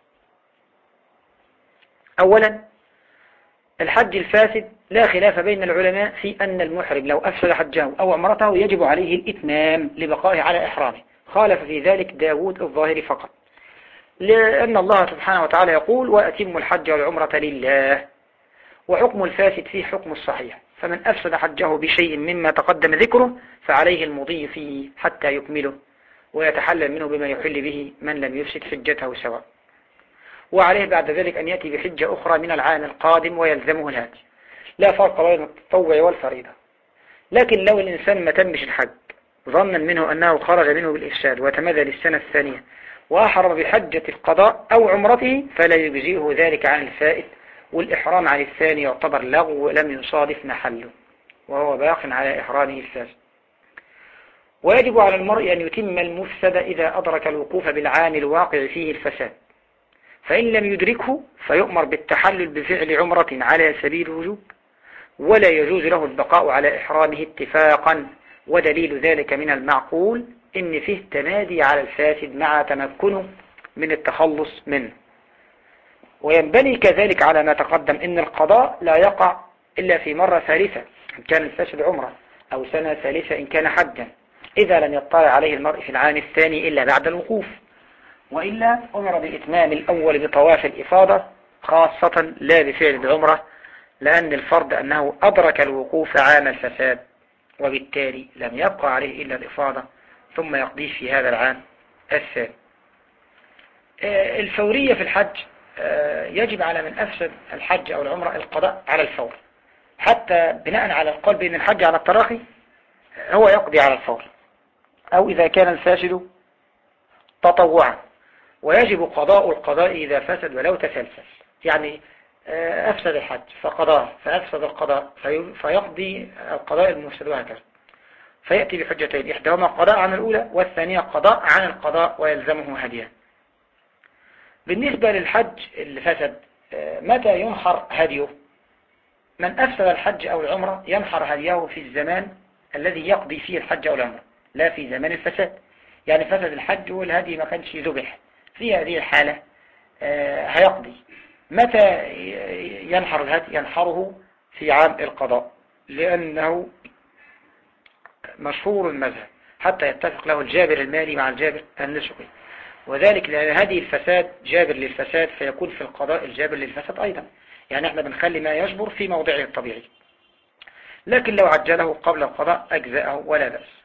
أولا، الحج الفاسد لا خلاف بين العلماء في أن المحرم لو أفسد حجه أو عمرته يجب عليه الإتمام لبقائه على إحرامه. خالف في ذلك داود الظاهري فقط، لأن الله سبحانه وتعالى يقول وأتم الحج والعمرة لله، وحكم الفاسد فيه حكم الصحيح، فمن أفسد حجه بشيء مما تقدم ذكره فعليه المضي فيه حتى يكمله ويتحلل منه بما يحل به من لم يفسد حجته سواء، وعليه بعد ذلك أن يأتي بحجة أخرى من العام القادم ويلزمه الهدي، لا فرق بين التطوع والفريضة. لكن لو الإنسان ما تمش الحج ظنا منه أنه خرج منه بالإفساد وتمذى للسنة الثانية وأحرم بحجة القضاء أو عمرته فلا يجزئه ذلك عن الفائت، والإحرام عن الثاني يعتبر لغو لم يصادف محله وهو باق على إحرامه الفاسد. ويجب على المرء أن يتم المفسد إذا أدرك الوقوف بالعام الواقع فيه الفساد، فإن لم يدركه فيؤمر بالتحلل بفعل عمرة على سبيل الوجوب، ولا يجوز له البقاء على إحرامه اتفاقا، ودليل ذلك من المعقول إن فيه تمادي على الفاسد مع تمكنه من التخلص منه. وينبني كذلك على ما تقدم إن القضاء لا يقع إلا في مرة ثالثة إن كان الفاسد عمره، أو سنة ثالثة إن كان حجا، إذا لم يطلع عليه المرء في العام الثاني إلا بعد الوقوف، وإلا أمر بالإتمام الأول بطواف الإفاضة خاصة لا بفعل العمرة، لأن الفرض أنه أدرك الوقوف عام الفساد، وبالتالي لم يبقى عليه إلا الإفاضة ثم يقضيه في هذا العام الثاني. الفورية في الحج، يجب على من أفسد الحج أو العمرة القضاء على الفور، حتى بناء على القول بأن الحج على التراخي هو يقضي على الفور، أو إذا كان الفاسد تطوعا، ويجب قضاء القضاء إذا فسد ولو تسلسل. يعني أفسد الحج فقضاه فأفسد القضاء فيقضي القضاء المفسد وهكذا، فيأتي بحجتين، إحداهما قضاء عن الأولى والثانية قضاء عن القضاء ويلزمه هديا. بالنسبة للحج اللي فسد، متى ينحر هديه؟ من أفسد الحج أو العمرة ينحر هديه في الزمان الذي يقضي فيه الحج أو العمرة، لا في زمان الفساد. يعني فسد الحج والهدي ما كانش ذبح، في هذه الحالة هيقضي. متى ينحر الهدي؟ ينحره في عام القضاء، لأنه مشهور المذهب حتى يتفق له الجابر المالي مع الجابر النسكي، وذلك لأن هدي الفساد جابر للفساد فيكون في القضاء الجابر للفساد أيضا. يعني احنا بنخلي ما يجبر في موضعه الطبيعي، لكن لو عجله قبل القضاء أجزأه ولا بأس.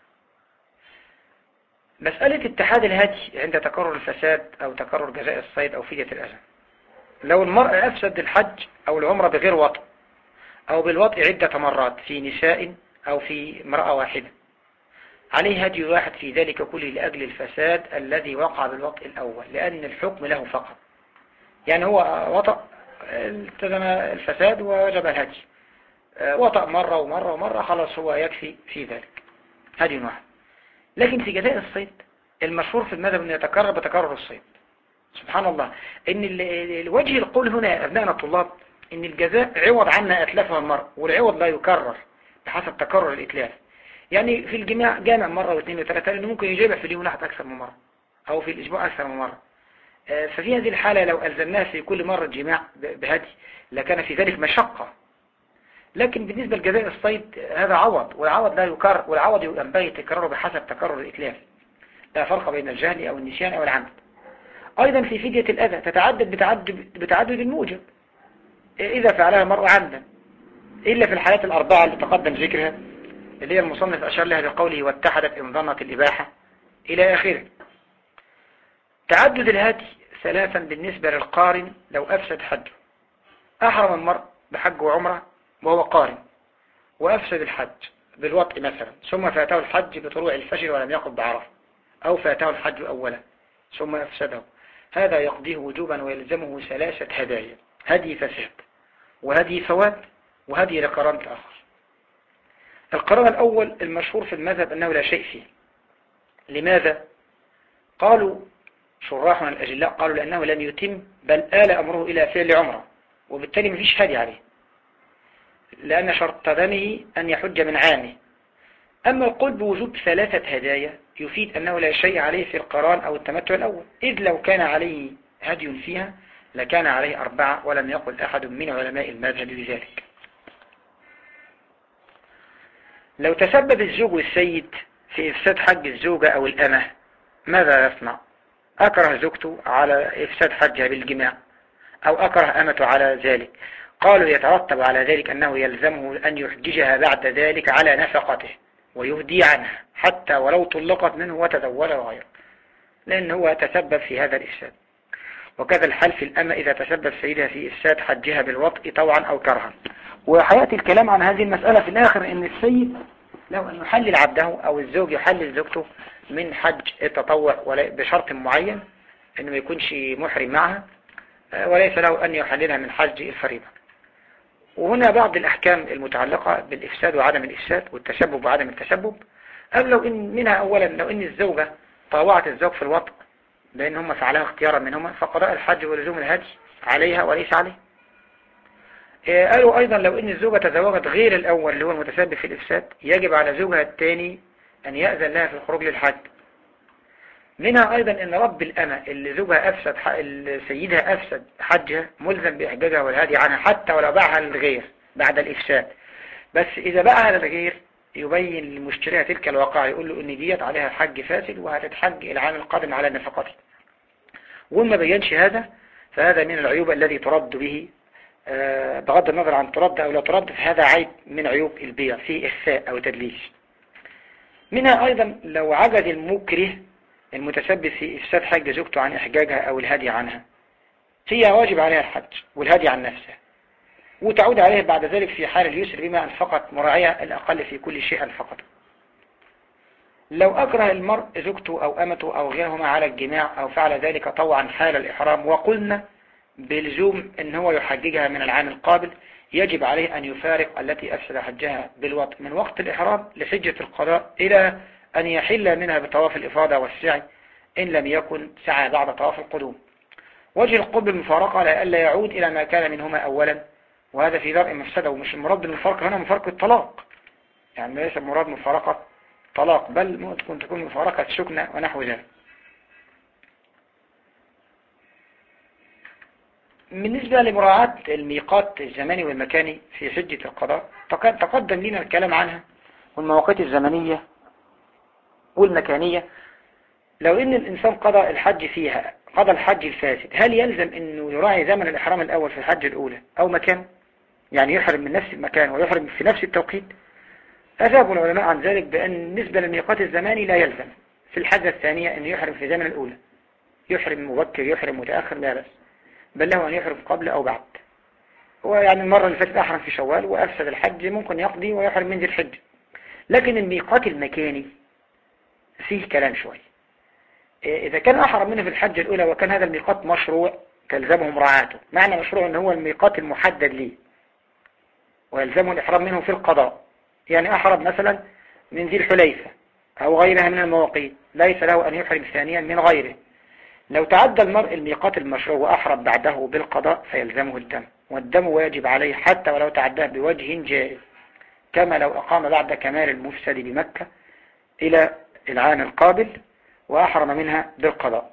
مسألة اتحاد الهدي عند تكرر الفساد أو تكرر جزاء الصيد أو فدية الأذى، لو المرء أفسد الحج أو العمرة بغير وطء أو بالوطء عدة مرات في نساء أو في امرأة واحدة، عليه هدي واحد في ذلك كله لأجل الفساد الذي وقع بالوطء الأول، لأن الحكم له فقط. يعني هو وطأ التزم الفساد ووجب الهدي، وطأ مرة ومرة ومرة خلاص هو يكفي في ذلك هدي واحد. لكن في جزاء الصيد المشهور في المذهب أنه يتكرر بتكرر الصيد. سبحان الله، ان الوجه القول هنا أبنائنا الطلاب ان الجزاء عوض عنا أتلفها المرء، والعوض لا يكرر بحسب تكرر الإتلاف. يعني في الجماع جامع مرة واثنين وثلاثة، لأنه ممكن يجيبها في اليوم واحد أكثر من مرة أو في الأسبوع أكثر من مرة. ففي هذه الحالة لو ألزمناه في كل مرة جماع بهدي لكان في ذلك مشقة. لكن بالنسبة لجزاء الصيد هذا عوض، والعوض لا يكرر، والعوض ينبغي تكرره بحسب تكرر الإتلاف، لا فرق بين الجهل أو النسيان أو العمد. أيضا في فدية الأذى تتعدد بتعدد الموجب إذا فعلها المرء عمدا، إلا في الحالات الأربعة اللي تقدم ذكرها اللي هي المصنف أشار لها بقوله واتحدت إن ظنت الإباحة إلى آخره. تعدد الهدي ثلاثا بالنسبة للقارن لو أفسد حجه. أحرم المرء بحج وعمرة وهو قارن وأفسد الحج بالوطء مثلا، ثم فاته الحج بطلوع الفجر ولم يقض بعرفة، أو فاته الحج أولا ثم أفسده، هذا يقضيه وجوبا ويلزمه ثلاثة هدايا: هدي فساد وهدي فوات وهدي لقرانة آخر. القران الأول المشهور في المذهب أنه لا شيء فيه. لماذا؟ قالوا شراحنا الأجلاء قالوا لأنه لم يتم، بل آل أمره إلى فعل عمره، وبالتالي مفيش هدي عليه. لأن شرط دمه أن يحج من عامه. أما القول بوجود 3 هدايا يفيد أنه لا شيء عليه في القران أو التمتع الأول، إذ لو كان عليه هدي فيها لكان عليه 4 ولم يقل أحد من علماء المذهب بذلك. لو تسبب الزوج والسيد في إفساد حج الزوجة أو الأمة ماذا يصنع؟ أكره زوجته على إفساد حجها بالجماع أو أكره أمته على ذلك، قالوا يترتب على ذلك أنه يلزمه أن يحججها بعد ذلك على نفقته ويهدي عنها حتى ولو طلقت منه وتزوج غيره، لأنه هو تسبب في هذا الإفساد. وكذا الحال في الأمة إذا تسبب سيدها في إفساد حجها بالوطء طوعا أو كرها. وحياتي الكلام عن هذه المسألة في الآخر أن السيد لو أن يحلل عبده أو الزوج يحلل زوجته من حج التطوع بشرط معين أنه ما يكونش محرم معها، وليس له أن يحللها من حج الفريضة. وهنا بعض الأحكام المتعلقة بالإفساد وعدم الإفساد والتسبب وعدم التسبب. أو لو إن منها أولا لو إن الزوجة طاوعت الزوج في الوطء لأن هم فعلها اختيارا منهما فقضاء الحج ولزوم الهدي عليها وليس عليه. قالوا أيضا لو إن الزوجة تزوجت غير الأول اللي هو المتسبب في الإفساد يجب على زوجها الثاني أن يأذن لها في الخروج للحج. منها أيضا أن رب الأمة اللي زوجها أفسد سيدها أفسد حجها ملزم بإحجاجها والهدي عنها حتى ولو باعها للغير بعد الإفساد، بس إذا باعها للغير يبين لمشتريها تلك الواقع يقول له إن ديت عليها حج فاسد وهتتحج العام القادم على نفقته. وما بينش هذا فهذا من العيوب الذي ترد به، بغض النظر عن ترد أو لا ترد فهذا عيب من عيوب البيع فيه إخفاء أو تدليس. منها أيضا لو عجز المكره المتسبب في إفساد حج زوجته عن إحجاجها أو الهدي عنها هي واجب عليها الحج والهدي عن نفسها وتعود عليه بعد ذلك في حال اليسر بما أنفقت مراعية الأقل في كل شيء أنفقته. لو أكره المرء زوجته أو أمته أو غيرهما على الجماع أو فعل ذلك طوعا حال الإحرام وقلنا بلزوم أن هو يحججها من العام القابل يجب عليه أن يفارق التي أفسد حجها بالوطء من وقت الإحرام لحجة القضاء إلى أن يحل منها بطواف الإفاضة والسعي إن لم يكن سعى بعد طواف القدوم. وجه القرب المفارقة لألا يعود إلى ما كان منهما أولا، وهذا في درء مفسده. ومش المراد بالمفارقة هنا مفارقة الطلاق، يعني ليس المراد مفارقة طلاق بل ممكن تكون مفارقة سكنة ونحو ذلك. بالنسبة لمراعاة الميقات الزماني والمكاني في حجة القضاء تقدم لنا الكلام عنها والمواقيت الزمنية والمكانية. لو ان الانسان قضى الحج فيها قضى الحج الفاسد هل يلزم انه يراعي زمن الاحرام الاول في الحج الاولى او مكانه، يعني يحرم من نفس المكان ويحرم في نفس التوقيت؟ اجاب العلماء عن ذلك بان بالنسبة للميقات الزماني لا يلزم في الحجة الثانية ان يحرم في زمن الاولى، يحرم مبكر يحرم متأخر لا بأس، بل له ان يحرم قبل او بعد. هو يعني المرة اللي فاتت احرم في شوال وافسد الحج ممكن يقضي ويحرم من ذي الحجة. لكن الميقات المكاني فيه كلام شوية. إذا كان أحرم منه في الحجة الأولى وكان هذا الميقات مشروع تلزمه مراعاته. معنى مشروع أنه هو الميقات المحدد ليه ويلزمه الإحرام منه في القضاء، يعني أحرم مثلا من ذي الحليفة أو غيرها من المواقيت ليس له أن يحرم ثانيا من غيره. لو تعدى المرء الميقات المشروع وأحرم بعده بالقضاء فيلزمه الدم، والدم واجب عليه حتى ولو تعداه بوجه جائز، كما لو أقام بعد كمال المفسد بمكة إلى العام القابل وأحرم منها بالقضاء.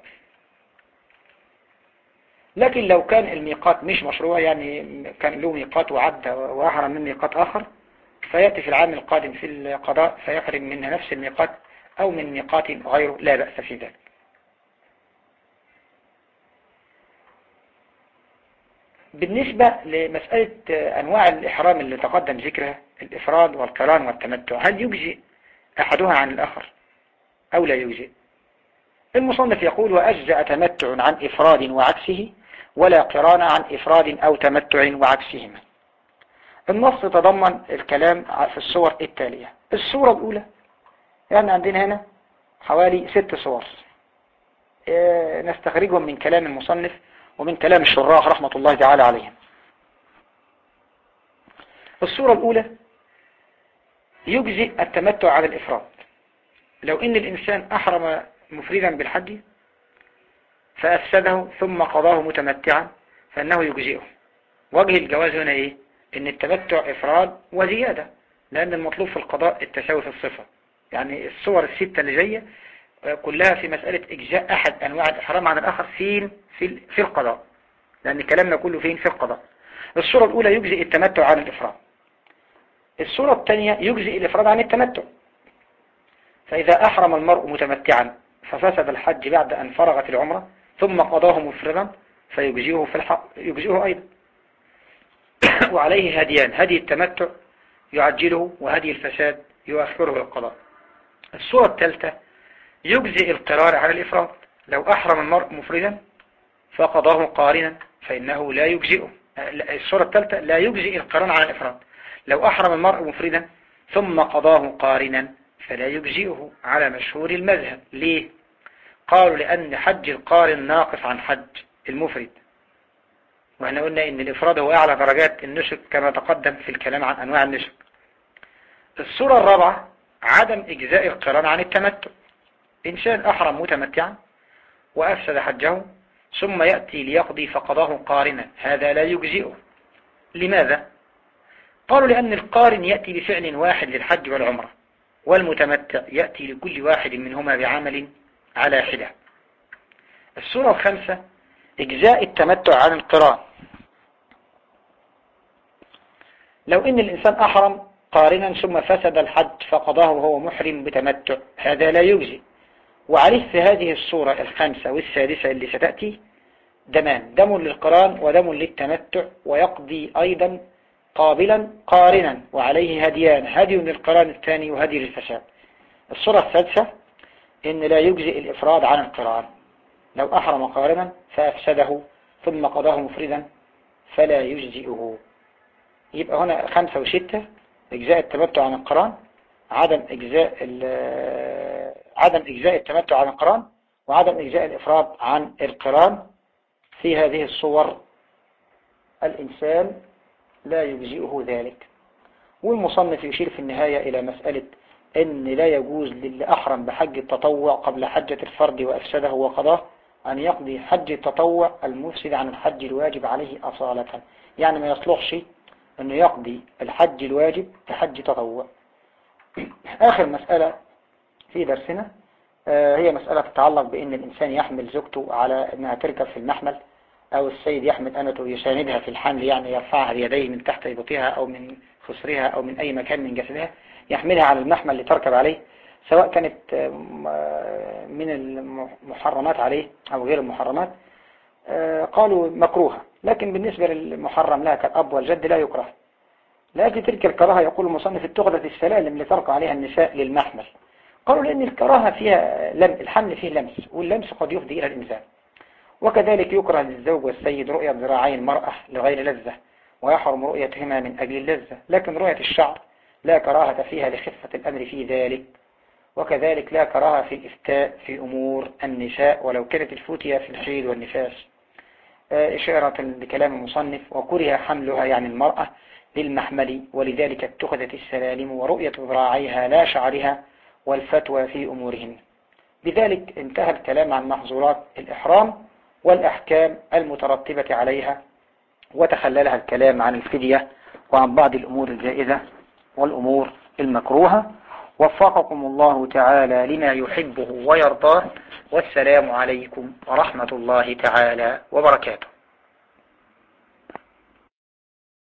لكن لو كان الميقات مش مشروع، يعني كان له ميقات وعدى وأحرم من ميقات آخر، فيأتي في العام القادم في القضاء فيحرم منها نفس الميقات أو من ميقات غيره لا بأس في ذلك. بالنسبة لمسألة أنواع الإحرام اللي تقدم ذكرها الإفراد والقران والتمتع هل يجزئ أحدها عن الآخر أو لا يجزئ؟ المصنف يقول وأجزأ تمتع عن إفراد وعكسه ولا قران عن إفراد أو تمتع وعكسهما. النص تضمن الكلام في الصور التالية. الصورة الأولى يعني عندنا هنا حوالي 6 صور نستخرجهم من كلام المصنف ومن كلام الشراح رحمة الله تعالى عليهم. الصورة الأولى يجزئ التمتع على الإفراد. لو إن الإنسان أحرم مفردا بالحج فأفسده ثم قضاه متمتعا فإنه يجزئه. وجه الجواز هنا إيه؟ ان التمتع افراد وزيادة، لان المطلوب في القضاء التساوي في الصفة. يعني الصور الستة اللي جاية كلها في مسألة اجزاء احد انواع الاحرام عن الاخر في القضاء، لان كلامنا كله فين؟ في القضاء. الصورة الاولى يجزئ التمتع عن الافراد، الصورة الثانية يجزئ الافراد عن التمتع. فاذا احرم المرء متمتعا ففسد الحج بعد ان فرغت العمرة ثم قضاه مفردا فيجزئه في الحق، يجزئه ايضا. وعليه هديان، هدي التمتع يعجله وهدي الفساد يؤخره القضاء. الصورة الثالثة يجزئ القرار على الإفراد، لو أحرم المرء مفردا فقضاه قارنا فإنه لا يجزئه. الصورة الثالثة لا يجزئ القران على الإفراد، لو أحرم المرء مفردا ثم قضاه قارنا فلا يجزئه على مشهور المذهب. ليه؟ قالوا لأن حج القارن ناقص عن حج المفرد، واحنا قلنا ان الافراد هو اعلى درجات النسك كما تقدم في الكلام عن انواع النسك. الصورة الرابعة عدم اجزاء القران عن التمتع، انسان احرم متمتعا وافسد حجه ثم يأتي ليقضي فقضاه قارنا، هذا لا يجزئه. لماذا؟ قالوا لأن القارن يأتي بفعل واحد للحج والعمرة، والمتمتع يأتي لكل واحد منهما بعمل على حدة. الصورة الخامسة إجزاء التمتع عن القران، لو إن الإنسان أحرم قارنا ثم فسد الحج فقضاه وهو محرم بتمتع، هذا لا يجزي. وعليه في هذه الصورة الخامسة والسادسة اللي ستأتي دمان، دم للقران ودم للتمتع، ويقضي أيضا قابلا قارنا، وعليه هديان، هدي للقران الثاني وهدي للفساد. الصورة السادسة إن لا يجزئ الإفراد عن القران، لو أحرم قارنا فأفسده ثم قضاه مفردا فلا يجزئه. يبقى هنا 5 و6: إجزاء التمتع عن القران، عدم إجزاء التمتع عن القران، وعدم إجزاء الإفراد عن القران. في هذه الصور الإنسان لا يجزئه ذلك. والمصنف يشير في النهاية إلى مسألة أن لا يجوز للي أحرم بحج التطوع قبل حجة الفرد وأفسده وقضاه أن يقضي حج التطوع المفسد عن الحج الواجب عليه أصالة، يعني ما يصلحش أنه يقضي الحج الواجب كحج تطوع. آخر مسألة في درسنا هي مسألة تتعلق بأن الإنسان يحمل زوجته على أنها تركب في المحمل، أو السيد يحمل أمته يساندها في الحمل، يعني يرفعها بيديه من تحت إبطها أو من خصرها أو من أي مكان من جسدها، يحملها على المحمل لتركب عليه، سواء كانت من المحرمات عليه أو غير المحرمات. قالوا مكروهة، لكن بالنسبة للمحرم لها كالأب والجد لا يكره. لكن تلك الكراهة يقول المصنف اتخذت السلالم لترقى عليها النساء للمحمل. قالوا لأن الكراهة فيها الحمل فيه لمس، واللمس قد يفضي إلى الإنسان. وكذلك يكره للزوج والسيد رؤية ذراعي المرأة لغير لذة، ويحرم رؤيتهما من أجل اللذة، لكن رؤية الشعر لا كراهة فيها لخفة الأمر في ذلك. وكذلك لا كراهة في الإفتاء في أمور النساء ولو كانت الفتية في الحيض والنفاس، إشارة لكلام المصنف. وكره حملها يعني المرأة للمحمل، ولذلك اتخذت السلالم ورؤية ذراعيها لا شعرها والفتوى في أمورهن. بذلك انتهى الكلام عن محظورات الإحرام والأحكام المترتبة عليها، وتخللها الكلام عن الفدية وعن بعض الأمور الجائزة والأمور المكروهة. وفقكم الله تعالى لما يحبه ويرضاه، والسلام عليكم ورحمة الله تعالى وبركاته.